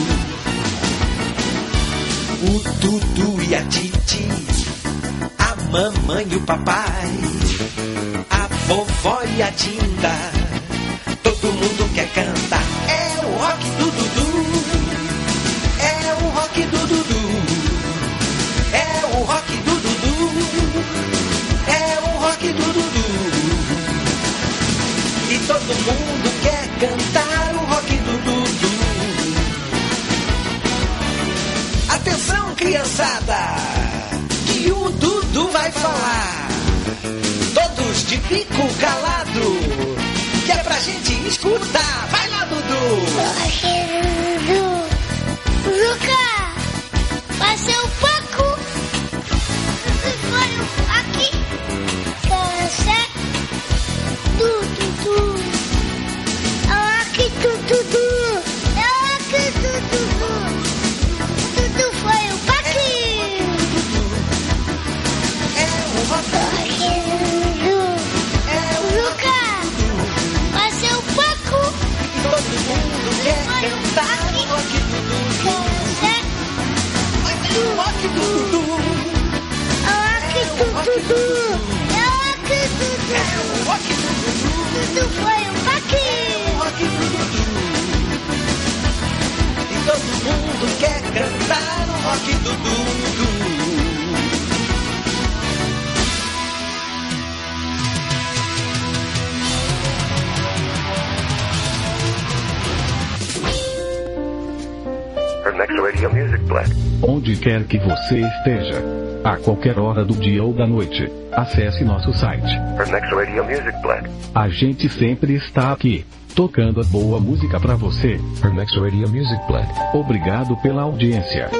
Speaker 6: O Dudu e a Titi, a mamãe e o papai, a vovó e a Tinda, todo mundo quer cantar. É o rock do Dudu, é o rock do Dudu, é o rock do Dudu, é o rock do Dudu. E todo mundo quer cantar o rock do Dudu. Atenção, criançada, que o Dudu vai falar. Todos de bico calado, que é pra gente escutar. Vai lá, Dudu! Dudu.
Speaker 7: Rock Dudu. Luca, vai ser o Paco. Foi o aqui. Cansa. Dudu. Aqui Dudu. Aqui Dudu. Dudu foi o Paquinho.
Speaker 6: É o rock.
Speaker 7: Dudu. Luca, vai ser o Paco.
Speaker 6: Todo mundo quer cantar o rock Dudu.
Speaker 7: Cansa.
Speaker 6: O rock Dudu.
Speaker 7: Aqui Dudu. Aqui Dudu.
Speaker 6: É o rock Dudu.
Speaker 7: Dudu foi o Paquinho.
Speaker 6: Rock Dudu. E todo mundo quer cantar o rock Dudu.
Speaker 5: Her next radio music black.
Speaker 4: Onde quer que você esteja, a qualquer hora do dia ou da noite, acesse nosso site.
Speaker 5: Her next radio music black.
Speaker 4: A gente sempre está aqui, tocando a boa música pra você.
Speaker 1: Her next radio music black.
Speaker 4: Obrigado pela audiência.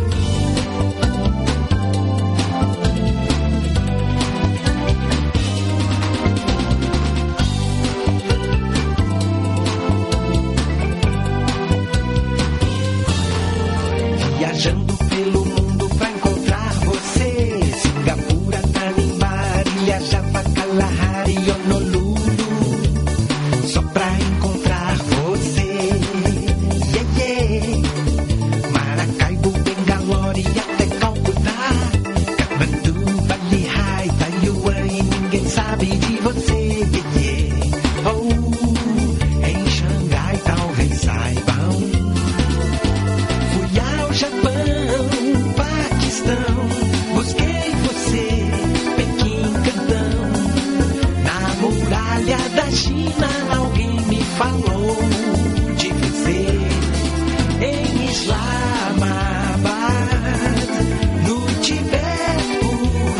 Speaker 6: Viajando pelo mundo pra encontrar você. Singapura, Tanimbar, Ilha Java, Kalahari, Honolulu. Só pra encontrar você. Yeah, yeah. Maracaibo, Bangalore e até Calcutá. Kathmandu, Bali, Hai, Taiwan e ninguém sabe de você. Yeah, yeah. Oh, em Xangai talvez saibam. Japão, Paquistão, busquei você, Pequim, Cantão. Na muralha da China alguém me falou de você. Em Islamabad, no Tibete por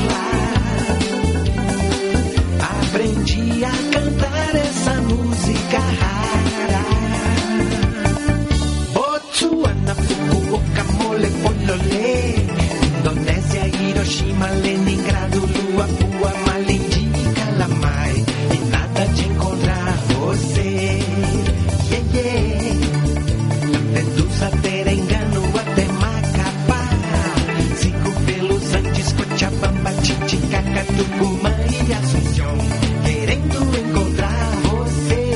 Speaker 6: lá, aprendi a cantar essa música rara. Botsuana, Fukuoka, Mole, Pololê, Indonésia, Hiroshima, Leningrado, Luapua, Malindi, Calamai. E nada de encontrar você. Yeah, yeah. Lampedusa, Terengganu, até Macapá. Sigo pelos Andes, Cochabamba, Titicaca, Tucumã e Assunção, querendo encontrar você.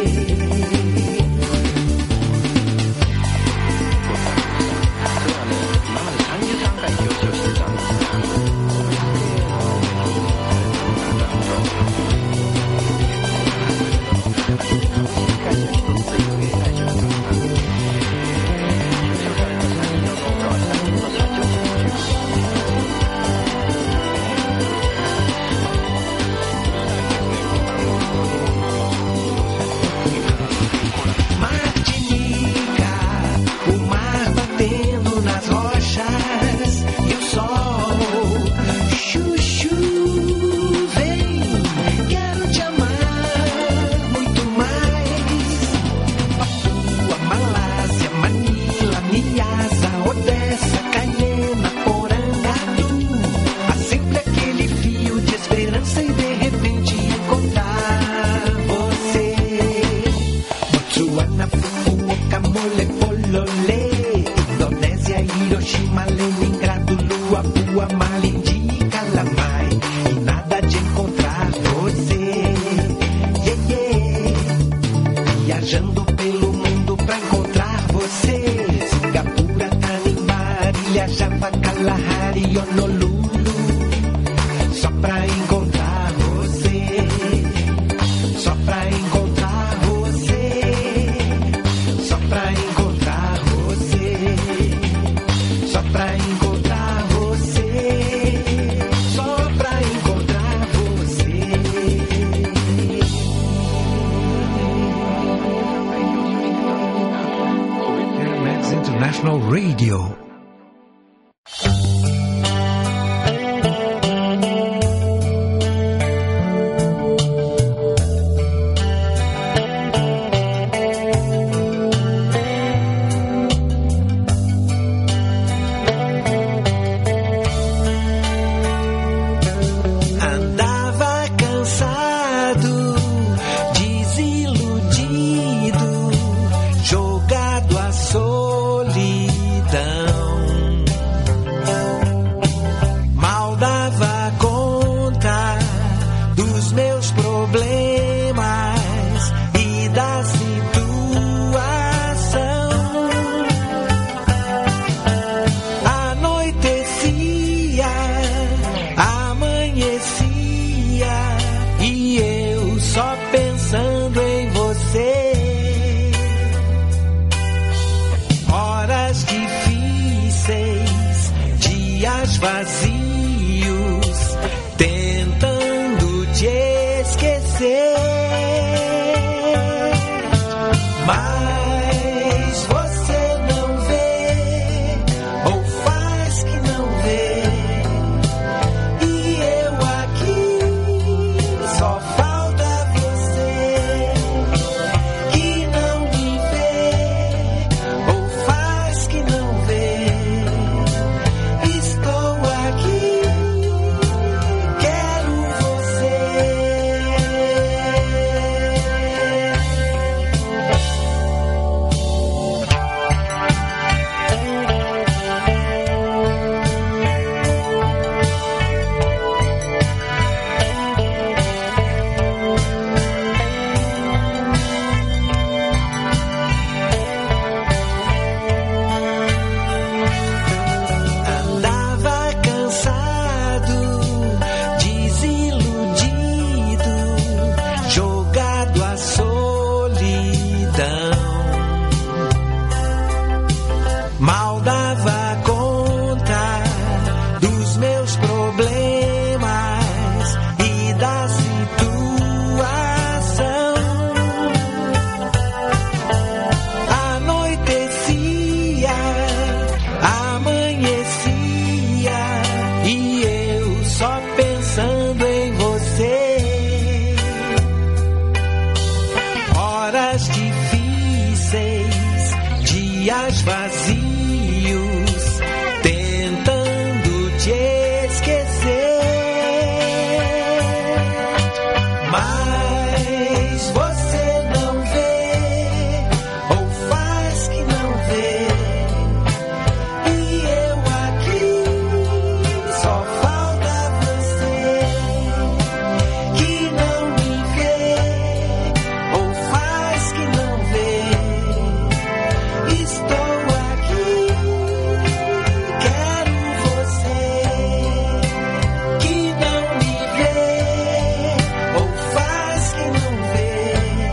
Speaker 1: International Radio.
Speaker 6: dias vazios, tentando te esquecer. Mas você não vê, ou faz que não vê. E eu aqui, só falta você, que não me vê, ou faz que não vê. Estou aqui, quero você, que não me vê, ou faz que não vê.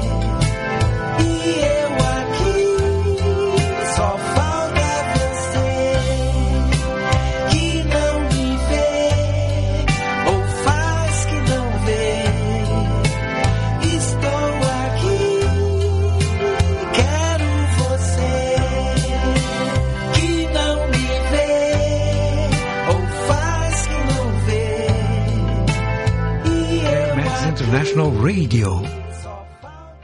Speaker 6: E eu aqui, só falta você, que não me vê, ou faz que não vê. Estou aqui, quero você, que não me vê, ou faz que não vê. E eu
Speaker 1: Max International Radio.
Speaker 6: só falta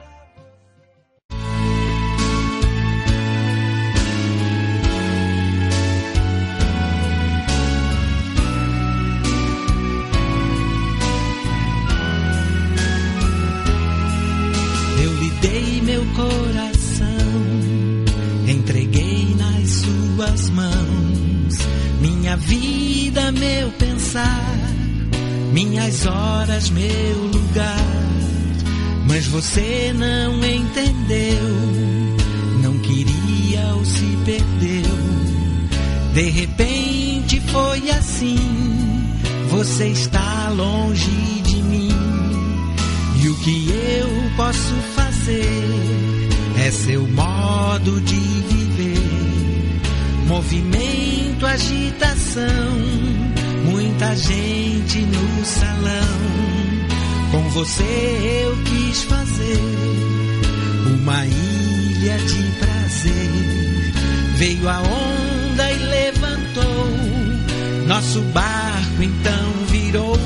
Speaker 6: eu lhe dei meu coração, entreguei nas suas mãos, minha vida, meu pensar, minhas horas, meu lugar. Mas você não entendeu, não queria ou se perdeu. De repente foi assim, você está longe de mim. E o que eu posso fazer é seu modo de viver. Movimento, agitação, muita gente no salão. Com você eu quis fazer uma ilha de prazer. Veio a onda e levantou, nosso barco então virou.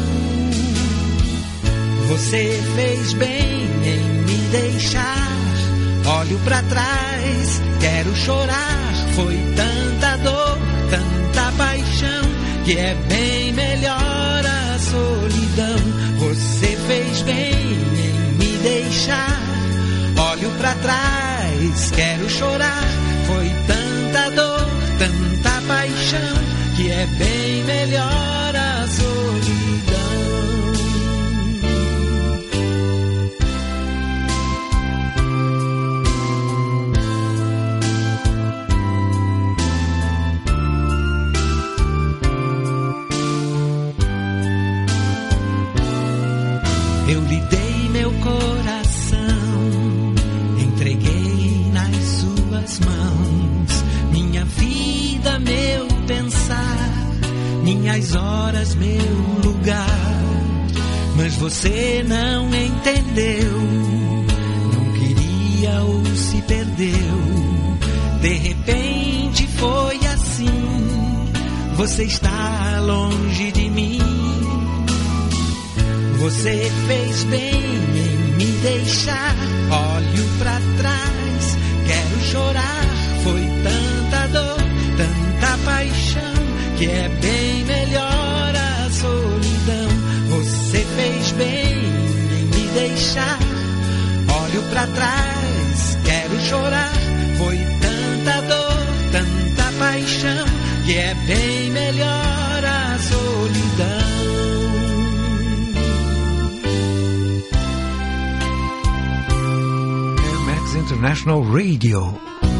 Speaker 6: Você fez bem em me deixar. Olho pra trás, quero chorar. Foi tanta dor, tanta paixão, que é bem melhor a solidão. Você fez bem em me deixar. Olho pra trás, quero chorar. Foi tanta dor, tanta paixão, que é bem melhor a solidão. Eu lhe dei meu coração, entreguei nas suas mãos, minha vida, meu pensar, minhas horas, meu lugar. Mas você não entendeu, não queria ou se perdeu. De repente foi assim, você está longe de mim. Você fez bem em me deixar. Olho pra trás, quero chorar. Foi tanta dor, tanta paixão, que é bem melhor a solidão. Você fez bem em me deixar. Olho pra trás, quero chorar. Foi tanta dor, tanta paixão, que é bem melhor a solidão.
Speaker 1: International Radio.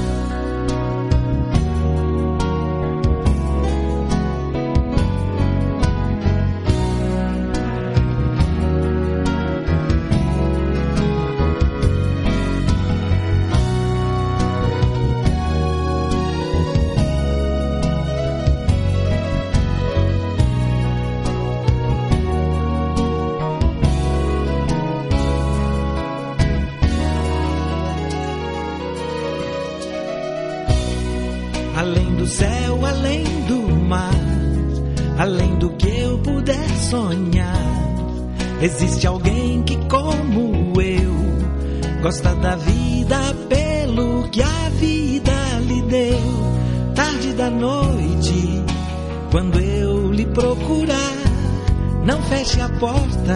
Speaker 6: Além do céu, além do mar, além do que eu puder sonhar, existe alguém que, como eu, gosta da vida pelo que a vida lhe
Speaker 2: deu, tarde da noite, quando eu lhe procurar, não feche a porta.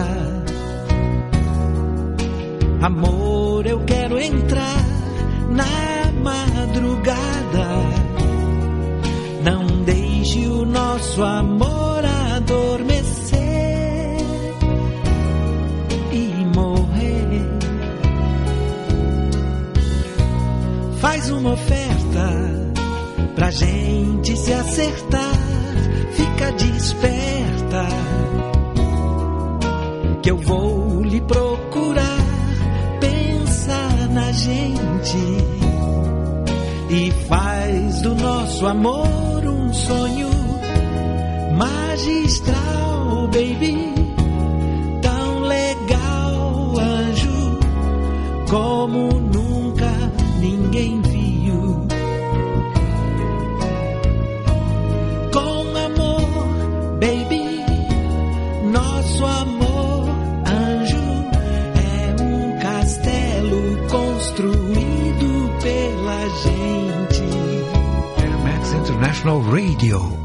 Speaker 2: Amor, eu quero entrar na madrugada. Não deixe o nosso amor adormecer e morrer. Faz uma oferta pra gente se acertar. Fica desperta, que eu vou lhe procurar. Pensa na gente e faz do nosso amor um sonho magistral, baby. Tão legal, anjo, como nunca ninguém viu. Com amor, baby, nosso amor, anjo, é um castelo construído pela gente.
Speaker 1: Air Max International Radio.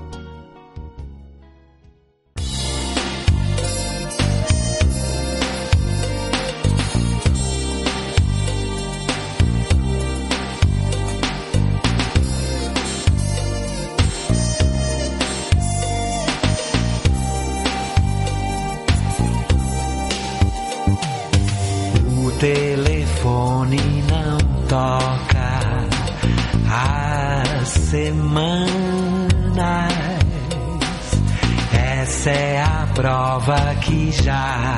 Speaker 2: O telefone não toca há semanas. Essa é a prova que já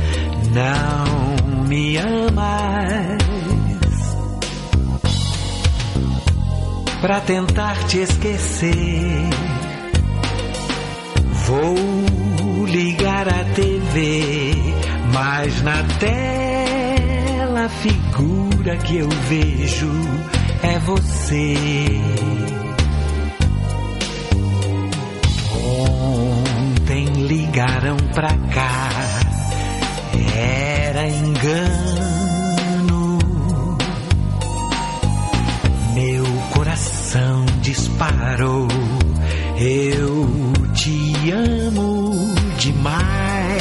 Speaker 2: não me amas. Pra tentar te esquecer, vou ligar a T V, mas na tela a figura que eu vejo é você. Ontem ligaram pra cá, era engano. Meu coração disparou, eu te amo demais.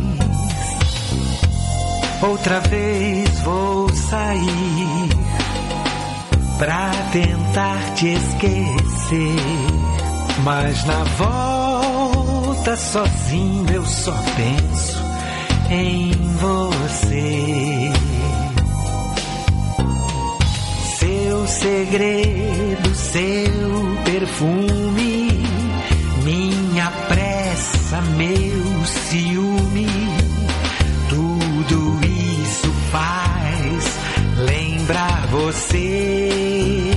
Speaker 2: Outra vez vou sair pra tentar te esquecer, mas na volta sozinho eu só penso em você. Seu segredo, seu perfume, minha pressa, meu ciúme, tudo isso faz lembrar você.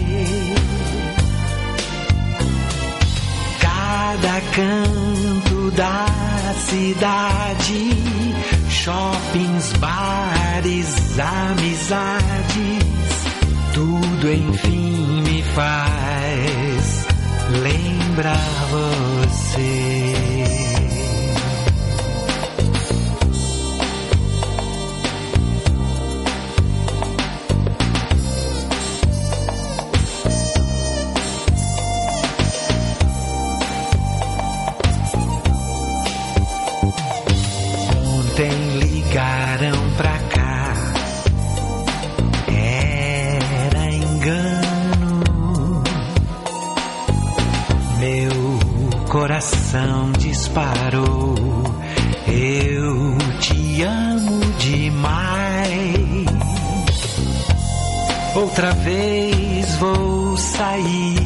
Speaker 2: Cada canto da cidade, shoppings, bares, amizades, tudo enfim me faz lembrar você. Ontem ligaram pra cá, era engano. Meu coração disparou, eu te amo demais. Outra vez vou sair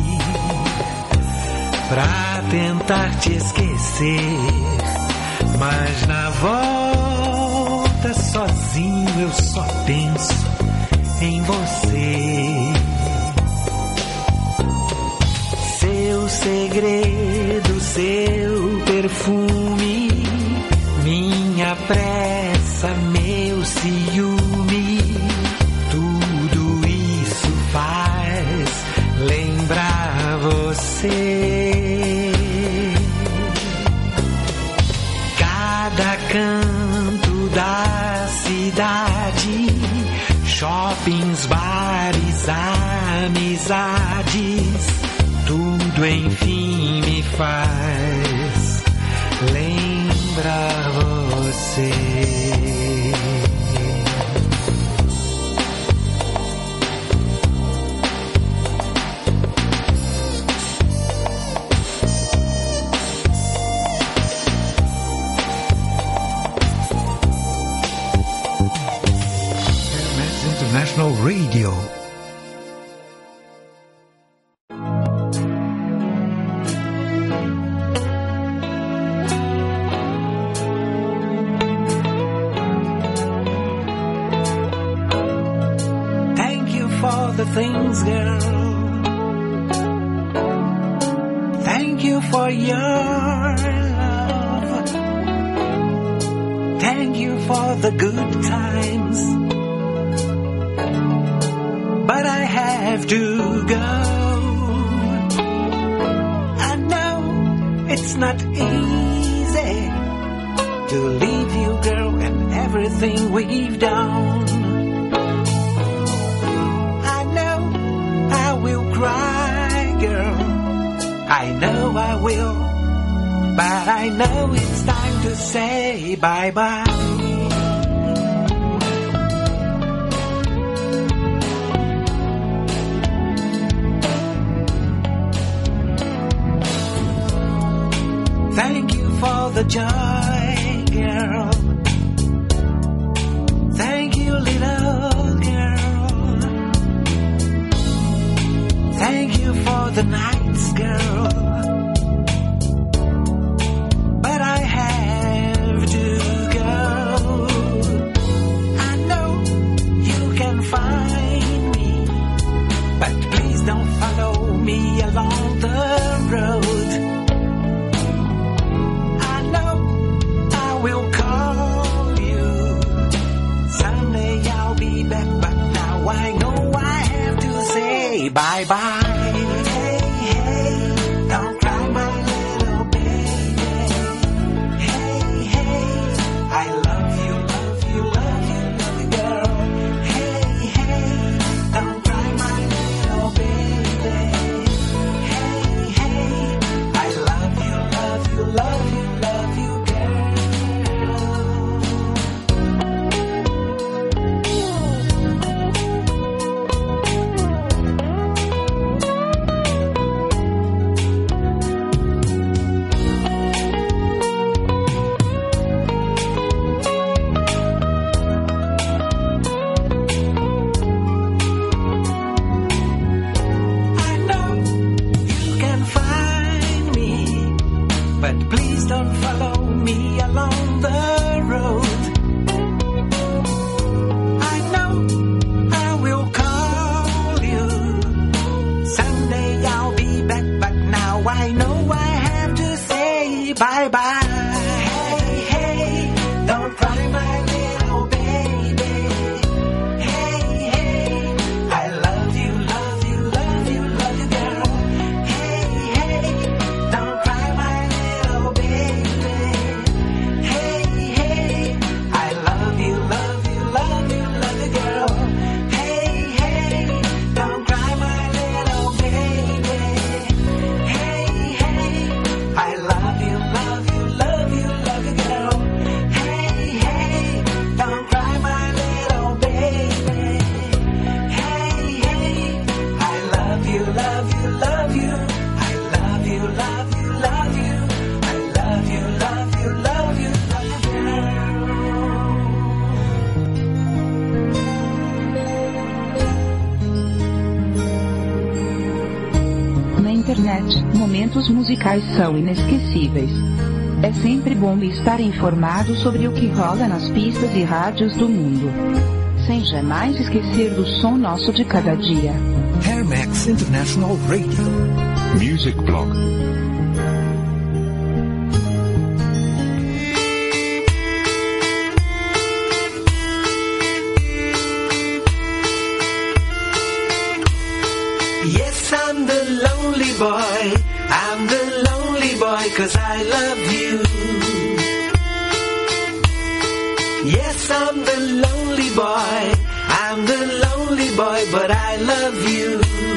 Speaker 2: pra tentar te esquecer, mas na volta sozinho eu só penso em você. Seu segredo, seu perfume, minha pressa, meu ciúme, tudo isso faz lembrar você. Cada canto da cidade, shoppings, bares, amizades, tudo enfim me faz lembrar você.
Speaker 1: International Radio.
Speaker 2: Thank you for the things, girl. Thank you for your love. Thank you for the good times. But I have to go. I know it's not easy to leave you, girl, and everything we've done. I know I will cry, girl. I know I will. But I know it's time to say bye-bye. Thank you for the joy, girl. Thank you, little girl. Thank you for the nights, girl. But I have to go. I know you can find me, but please don't follow me along the road. Will call you. Someday I'll be back, but now I know I have to say bye-bye. Hey, hey, don't cry, my little baby. Hey, hey, I love you, love you, love you, love you, girl. Hey, hey, don't cry, my little baby. Hey, hey, I love you, love you, love you, love you, girl. Please don't follow me along the road. I know I will call you. Someday I'll be back, but now I know I have to say bye-bye. Hey, hey, don't cry, my little baby. Hey, hey, I love you, love you, love you, love you, girl. Hey, hey, don't cry, my little baby. Hey, hey, I love you, love you, love you, love you, girl. Hey, hey, don't cry, my little baby. Hey, hey, I love you, love you, love you, love you, girl. Hey, hey, don't cry, my little baby. Hey, hey, I love you, love you, love you. I love you, love you, love you. I love you, love you, love you, love you, girl.
Speaker 3: Na internet, momentos musicais são inesquecíveis. É sempre bom estar informado sobre o que rola nas pistas e rádios do mundo, sem jamais esquecer do som nosso de cada dia.
Speaker 1: Hermex International Radio.
Speaker 4: Music Blog.
Speaker 2: Yes, I'm the lonely boy. I'm the lonely boy 'cause I love you. Yes, I'm the lonely boy. I'm I'm the lonely boy, but I love you.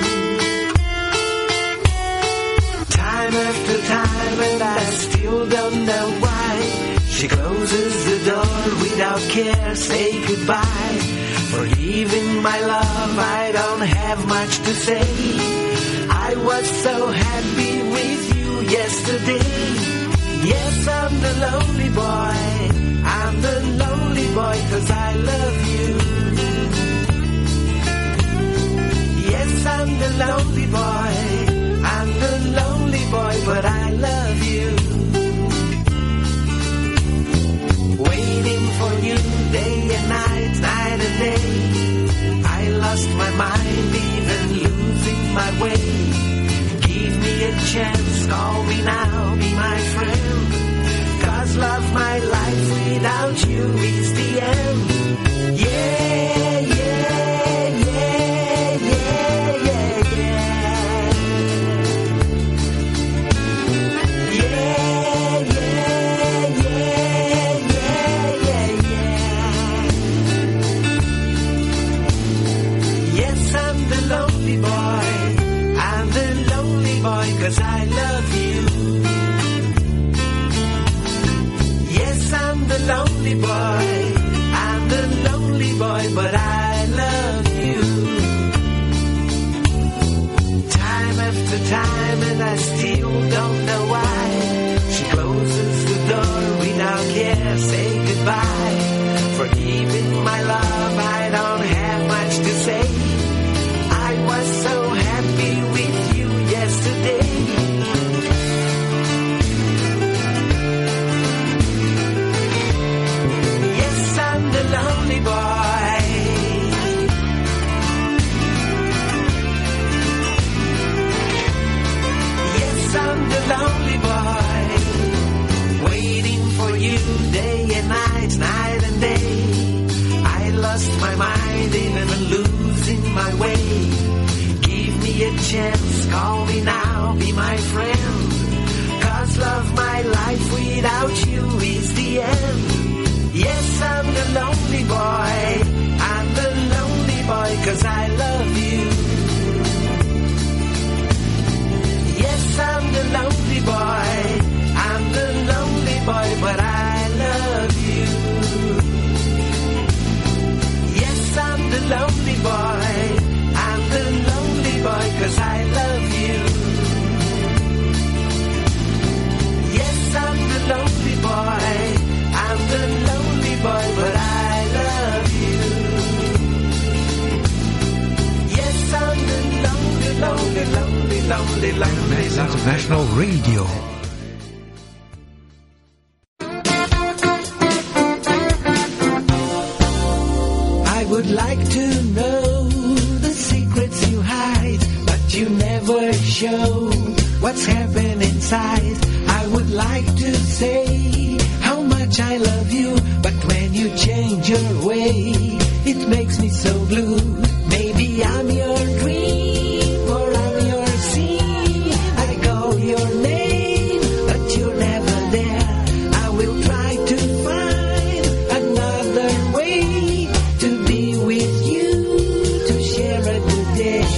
Speaker 2: Time after time, and I still don't know why. She closes the door without care, say goodbye. For leaving my love, I don't have much to say. I was so happy with you yesterday. Yes, I'm the lonely boy. I'm the lonely boy, 'cause I love you. Yes, I'm the lonely boy. I'm the lonely boy, but I love you. Waiting for you day and night, night and day. I lost my mind, even losing my way. Give me a chance, call me now, be my friend. 'Cause love, my life without you is the end. Yeah, yeah, yeah, yeah, yeah, yeah. Yeah, yeah, yeah, yeah, yeah, yeah. Yes, I'm the lonely boy. I'm the lonely boy, 'cause I love you. Yes, I'm the lonely boy. I'm the lonely boy, but I love you. Time after time, and I still don't know why. She closes the door without care, say goodbye. For giving my love, I don't have much to say. I was so happy with you yesterday. Yes, I'm the lonely boy. Yes, I'm the lonely boy. Waiting for you day and night, night and day. I lost my mind, even losing my way. Give me a chance, call me now, be my friend. 'Cause love, my life without you is the end. Yes, I'm the lonely boy. I'm the lonely boy, 'cause I love you. Yes, I'm the lonely boy. I'm the lonely boy, but I love you. Yes, I'm the lonely boy. I'm the lonely boy, 'cause I love you. Yes, I'm the lonely boy. I'm the lonely boy, but I love you. Yes, I'm the lonely, lonely, lonely, lonely, lonely,
Speaker 1: International Radio.
Speaker 2: I would like to know the secrets you hide, but you never show what's happening inside. I would like to say how much I love you, but when you change your way, it makes me so blue. Maybe I'm your dream, or I'm your sea. I call your name, but you're never there. I will try to find another way to be with you, to share a good day.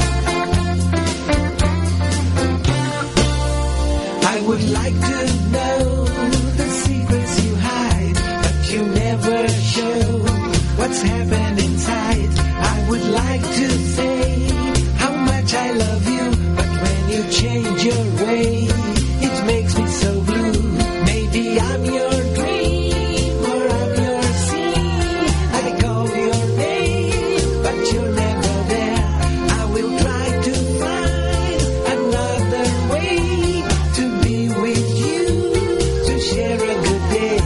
Speaker 2: I would like to know the secrets you hide, but you never show what's happening inside. I would like to say how much I love you, but when you change your way, it makes me so blue. Maybe I'm your dream, or I'm your sea. I call your name, but you're never there. I will try to find another way to be with you, to share a good day.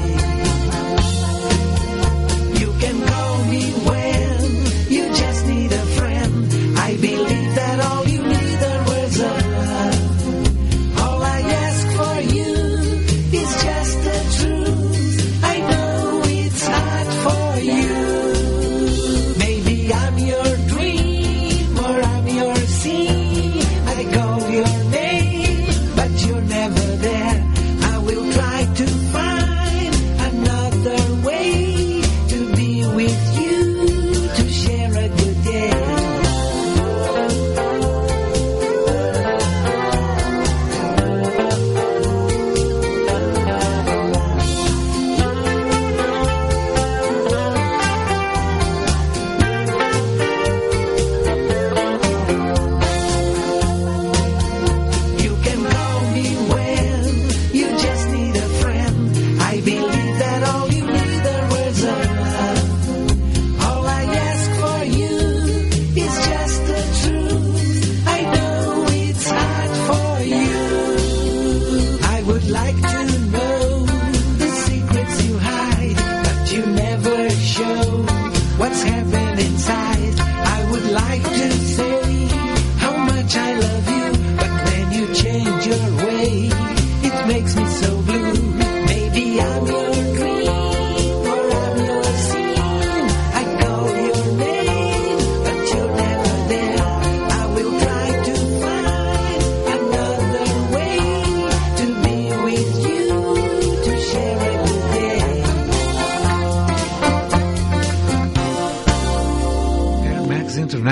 Speaker 2: You can call me when you just need a friend. I believe that all you need are words of love.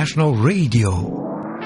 Speaker 1: International Radio.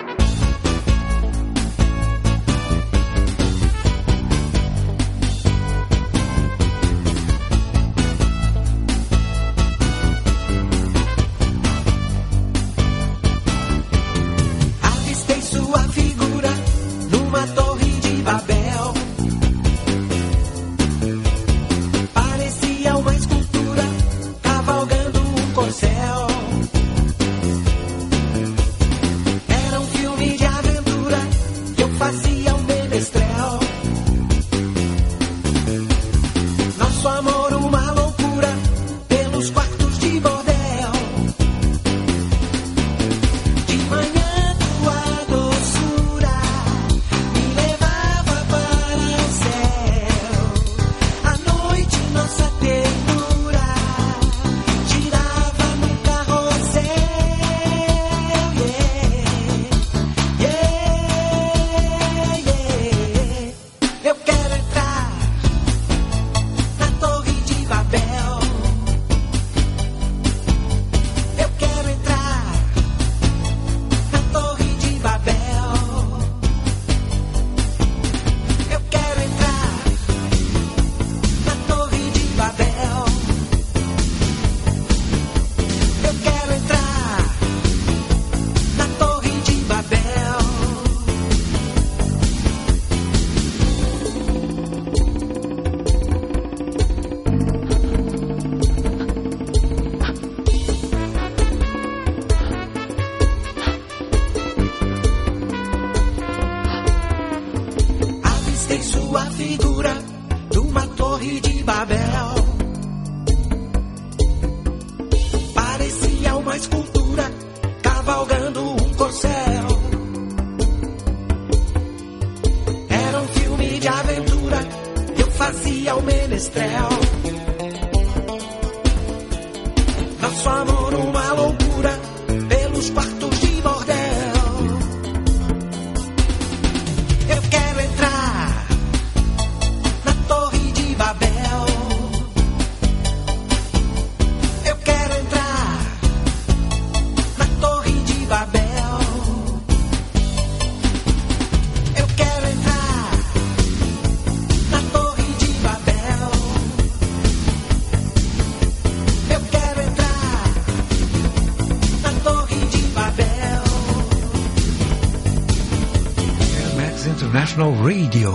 Speaker 1: International Radio.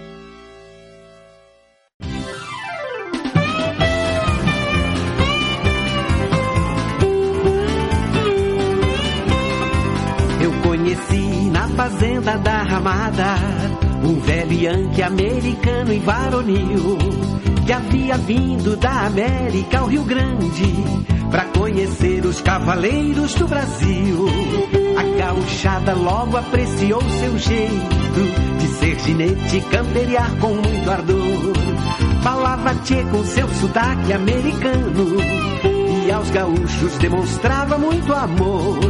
Speaker 6: Eu conheci na fazenda da Ramada um velho Yankee americano e varonil que havia vindo da América ao Rio Grande pra conhecer os cavaleiros do Brasil. A gauchada logo apreciou seu jeito de ser ginete e camperiar com muito ardor. Falava tchê com seu sotaque americano e aos gaúchos demonstrava muito amor.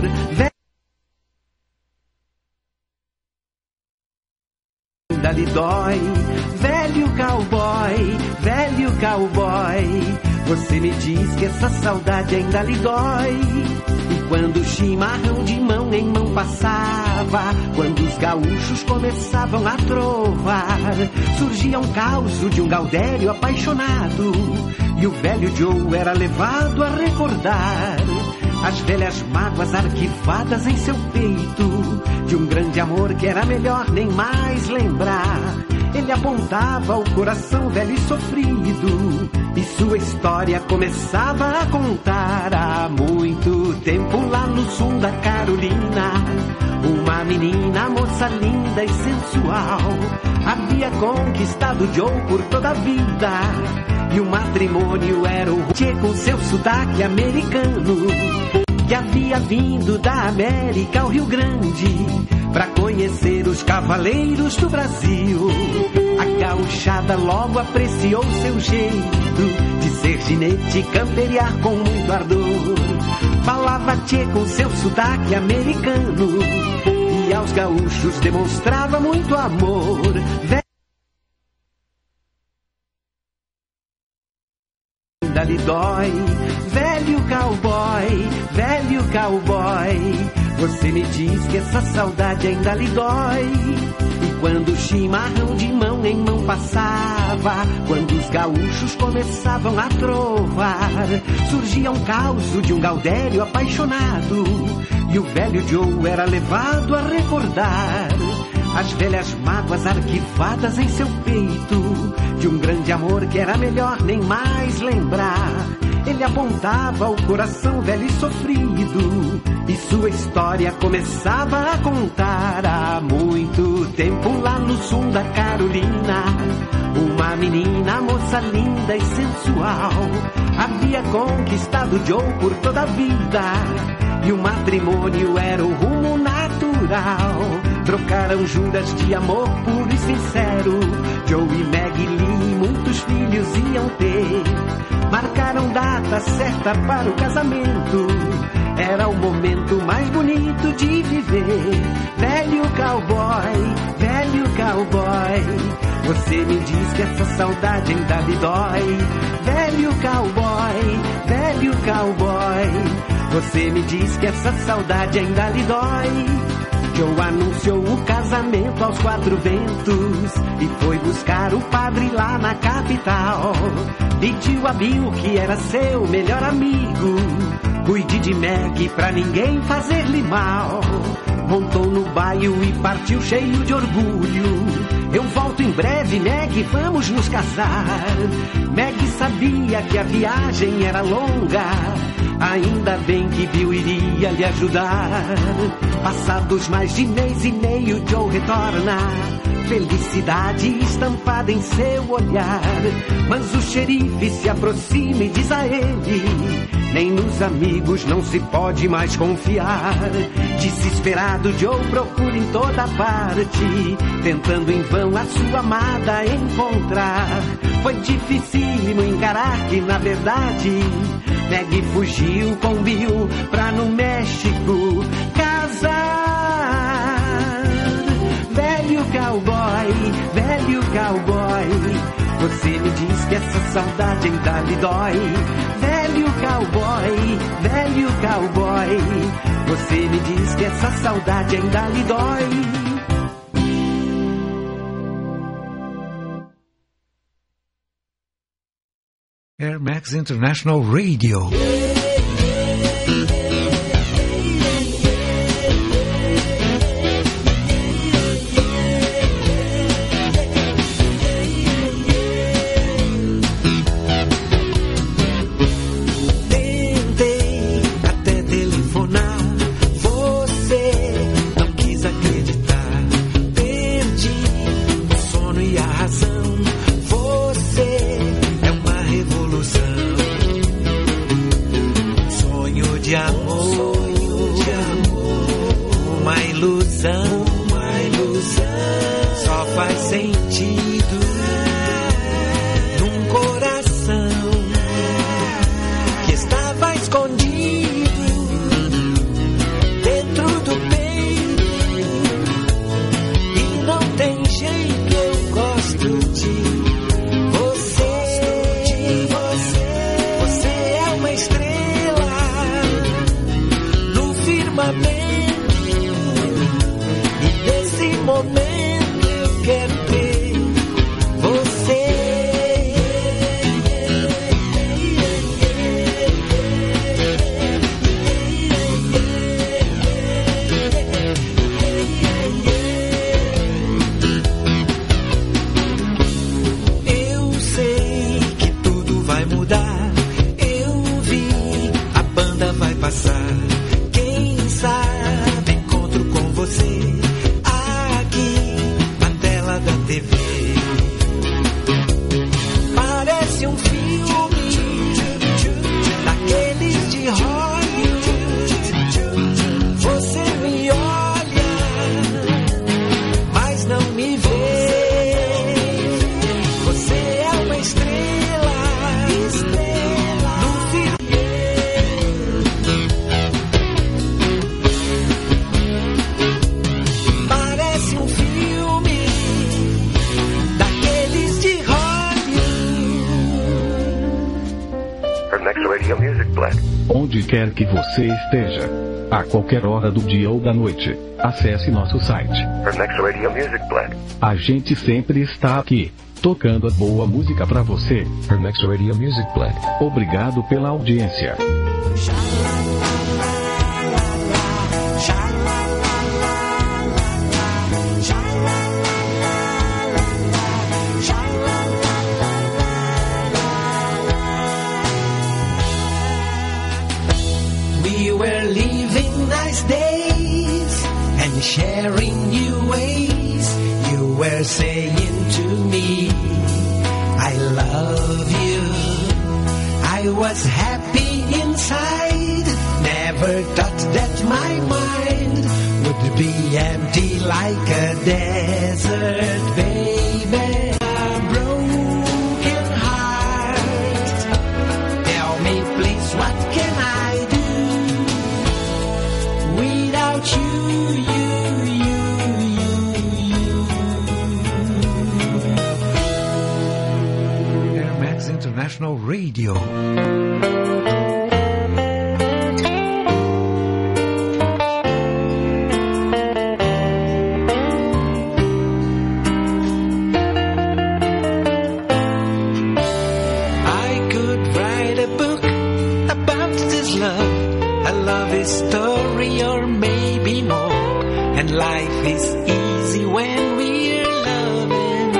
Speaker 6: Ainda lhe dói, velho cowboy, velho cowboy. Você me diz que essa saudade ainda lhe dói. E quando o chimarrão de mão em mão passava, quando os gaúchos começavam a trovar, surgia um caos de um gaudério apaixonado, e o velho Joe era levado a recordar as velhas mágoas arquivadas em seu peito, de um grande amor que era melhor nem mais lembrar. Ele apontava o coração velho e sofrido, e sua história começava a contar. Há muito tempo lá no sul da Carolina, uma menina, moça linda e sensual, havia conquistado Joe por toda a vida, e o matrimônio era o tchê com seu sotaque americano, que havia vindo da América ao Rio Grande pra conhecer os cavaleiros do Brasil. A gauchada logo apreciou seu jeito de ser ginete e camperiar com muito ardor. Falava tchê com seu sotaque americano e aos gaúchos demonstrava muito amor. Ainda lhe dói, velho cowboy, velho cowboy. Você me diz que essa saudade ainda lhe dói. E quando o chimarrão de mão em mão passava, quando os gaúchos começavam a trovar, surgia um caos de um gaudério apaixonado, e o velho Joe era levado a recordar as velhas mágoas arquivadas em seu peito, de um grande amor que era melhor nem mais lembrar. Ele apontava o coração velho e sofrido, e sua história começava a contar. Há muito tempo lá no sul da Carolina, uma menina, moça linda e sensual, havia conquistado Joe por toda a vida, e o matrimônio era o rumo natural. Trocaram juras de amor puro e sincero, Joe e Maggie Lee muitos filhos iam ter. Marcaram data certa para o casamento, era o momento mais bonito de viver. Velho cowboy, velho cowboy, você me diz que essa saudade ainda lhe dói. Velho cowboy, velho cowboy, você me diz que essa saudade ainda lhe dói. Joe anunciou o casamento aos quatro ventos e foi buscar o padre lá na capital. Pediu a Bill, que era seu melhor amigo, cuide de Maggie pra ninguém fazer-lhe mal. Montou no bairro e partiu cheio de orgulho. Eu volto em breve, Maggie, vamos nos casar. Maggie sabia que a viagem era longa, ainda bem que Bill iria lhe ajudar. Passados mais de mês e meio, Joe retorna, felicidade estampada em seu olhar. Mas o xerife se aproxima e diz a ele: nem nos amigos não se pode mais confiar. Desesperado, Joe procura em toda parte, tentando em vão a sua amada encontrar. Foi dificílimo encarar que, na verdade, Maggie fugiu com Bill pra no México casar. Velho cowboy, velho cowboy, você me diz que essa saudade ainda lhe dói. Velho cowboy, velho cowboy, você me diz que essa saudade ainda lhe dói.
Speaker 1: Air Max International Radio.
Speaker 4: Onde quer que você esteja, a qualquer hora do dia ou da noite. Acesse nosso site.
Speaker 5: Her next radio music blend.
Speaker 4: A gente sempre está aqui, tocando a boa música pra você.
Speaker 1: Her next radio music blend.
Speaker 4: Obrigado pela audiência.
Speaker 2: We were living nice days and sharing new ways. You were saying to me, I love you. I was happy inside, never thought that my mind would be empty like a desert, baby. A broken heart. Tell me please, what can I do? Without you, you, you, you.
Speaker 1: Air Max International Radio.
Speaker 2: I could write a book about this love, a love story or maybe more. And life is easy when we're loving.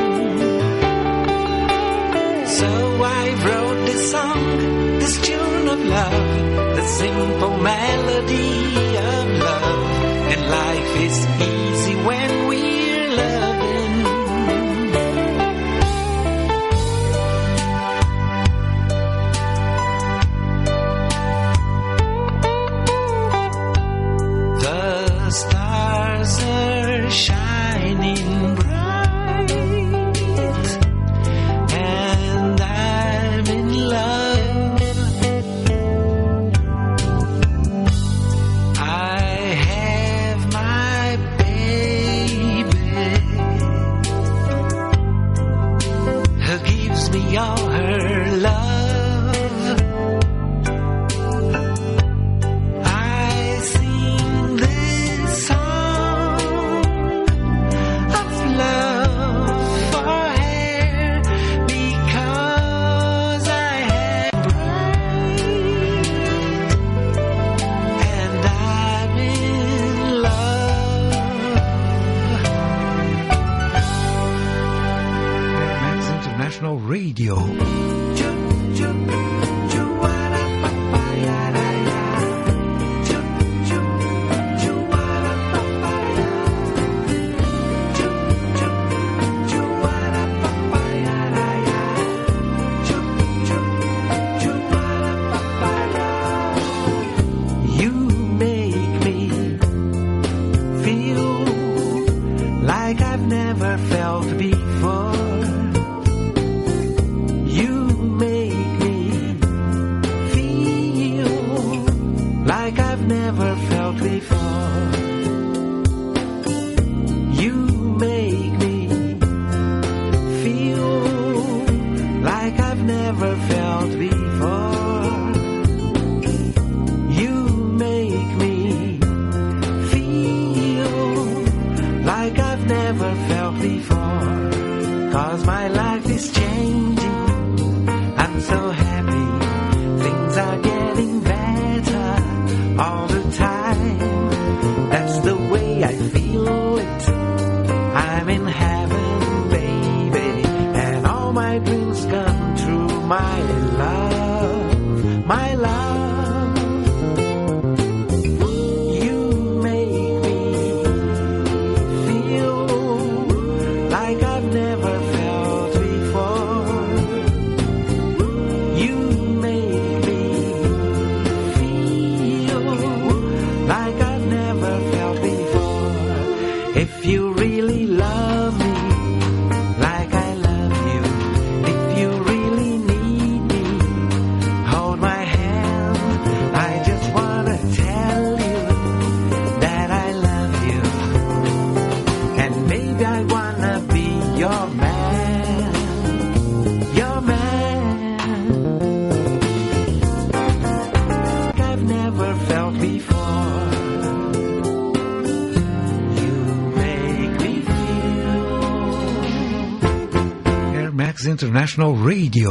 Speaker 2: So I wrote this song, this tune of love, the simple melody of love. And life is easy when we're loving. The stars are shining bright, and I'm in love. I have my baby, who gives me all her love. I sing this song of love for her because I am bright and I'm in love.
Speaker 1: Air Max International Radio.
Speaker 2: You make me feel like I've never felt before. You make me feel like I've never felt before. You make me feel like I've never felt before. You make me feel like I've never felt before. 'Cause my life is changing, I'm so happy, things are getting better all the time. That's the way I feel it, I'm in heaven, baby, and all my dreams come true, my love, my love. You make me feel like I've never felt before. You make me feel like I've never felt before. If you really love me like I love you, if you really need me, hold my hand. I just wanna tell you that I love you, and maybe I wanna be your man, your man. I've never felt before.
Speaker 1: International Radio.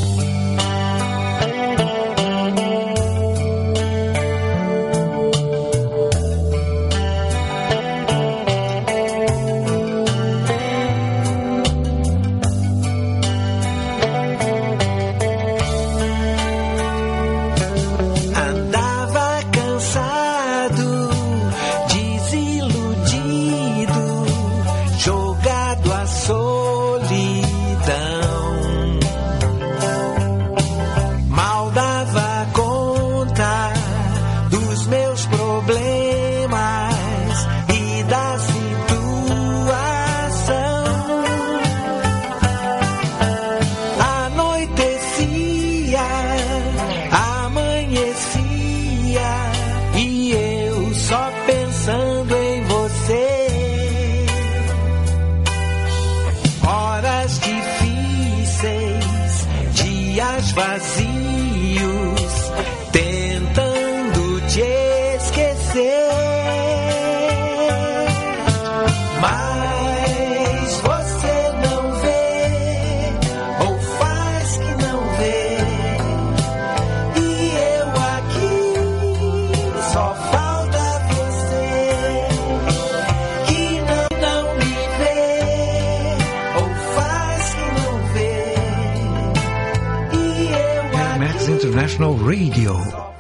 Speaker 1: International Radio.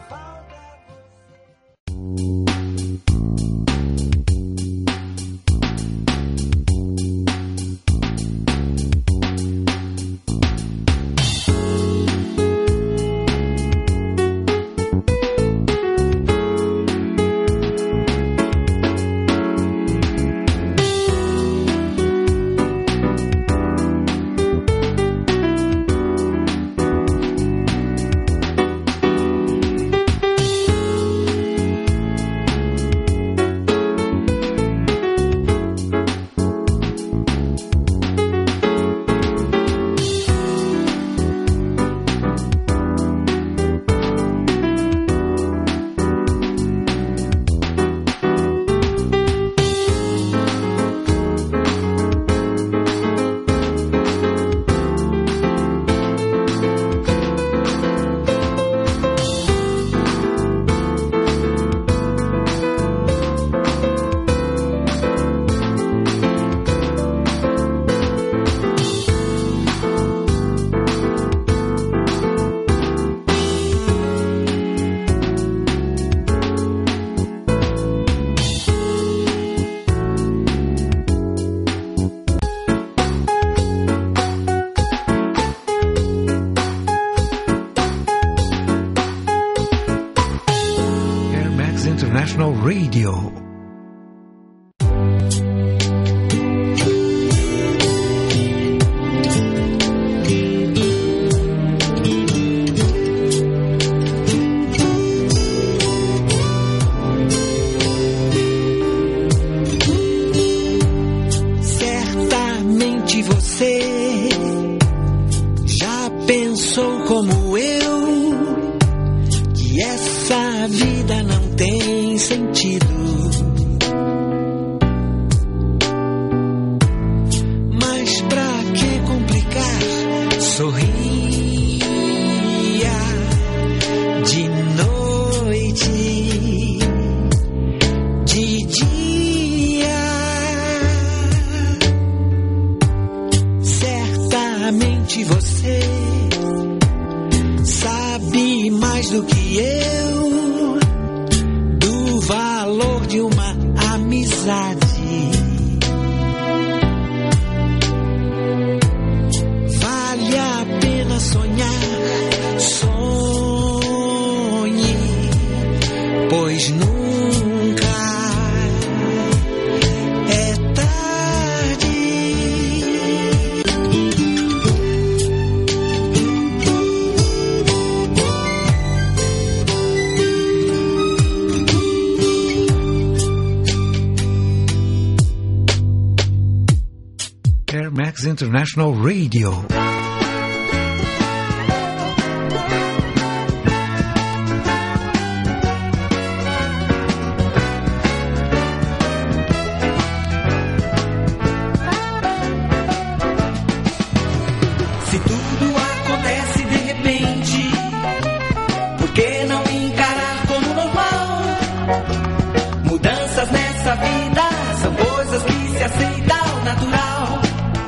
Speaker 1: International Radio.
Speaker 6: Certamente você já pensou como eu que essa vida não tem sentido, mas pra que complicar? Sorria de noite, de dia. Certamente você sabe mais do que eu do valor de uma amizade. Vale a pena sonhar, sonhe, pois nunca é tarde.
Speaker 1: Air Max International Radio.
Speaker 6: natural.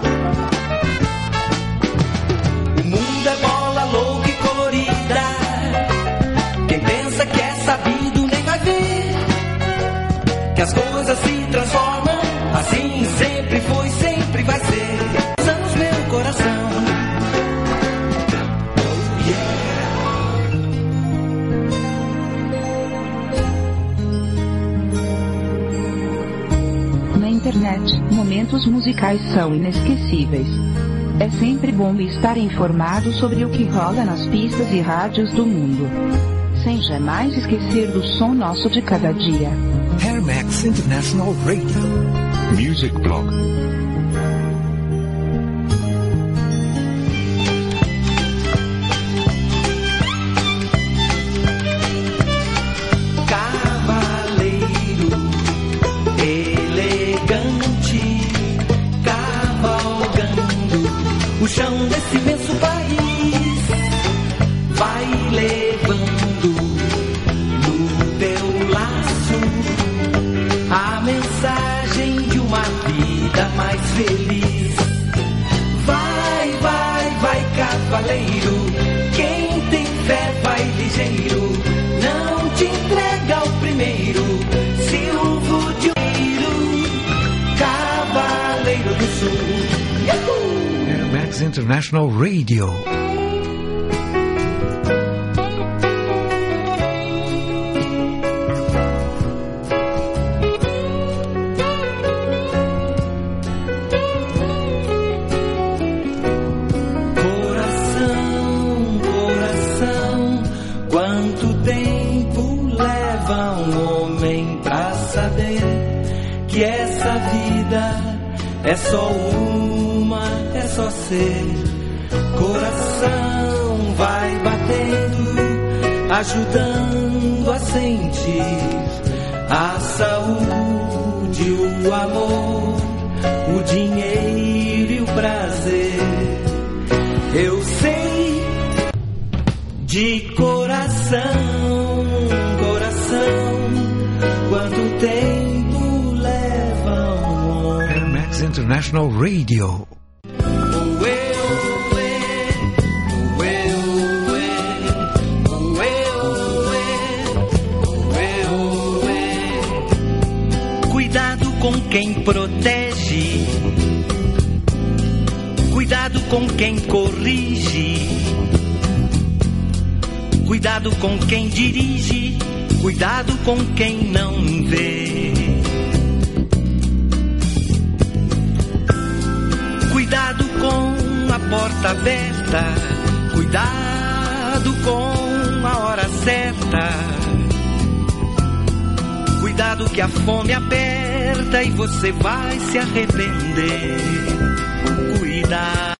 Speaker 6: O mundo é bola louca e colorida. Quem pensa que é sabido nem vai ver que as coisas se transformam. Assim sempre foi, sempre vai ser. Os anos meu coração. Oh
Speaker 3: yeah. Na internet, momentos musicais são inesquecíveis. É sempre bom estar informado sobre o que rola nas pistas e rádios do mundo, sem jamais esquecer do som nosso de cada dia.
Speaker 1: Air Max International Radio.
Speaker 4: Music Blog.
Speaker 6: Cavaleiro elegante, cavalgando o chão desse imenso país, vai levando no teu laço a mensagem de uma vida mais feliz. Vai, vai, vai, cavaleiro, quem tem fé vai ligeiro, não te entrega ao primeiro, silvo de ouro, cavaleiro do sul. Yahoo!
Speaker 1: Air Max International Radio.
Speaker 6: É só uma, é só ser. Coração vai batendo, ajudando a sentir a saúde, o amor, o dinheiro e o prazer. Eu sei de coração, coração, quanto tempo leva um homem.
Speaker 1: Air Max International Radio.
Speaker 6: Cuidado com quem protege, cuidado com quem corrige, cuidado com quem dirige, cuidado com quem não vê. Cuidado com a porta aberta, cuidado com a hora certa. Cuidado que a fome aperta e você vai se arrepender. Cuidado.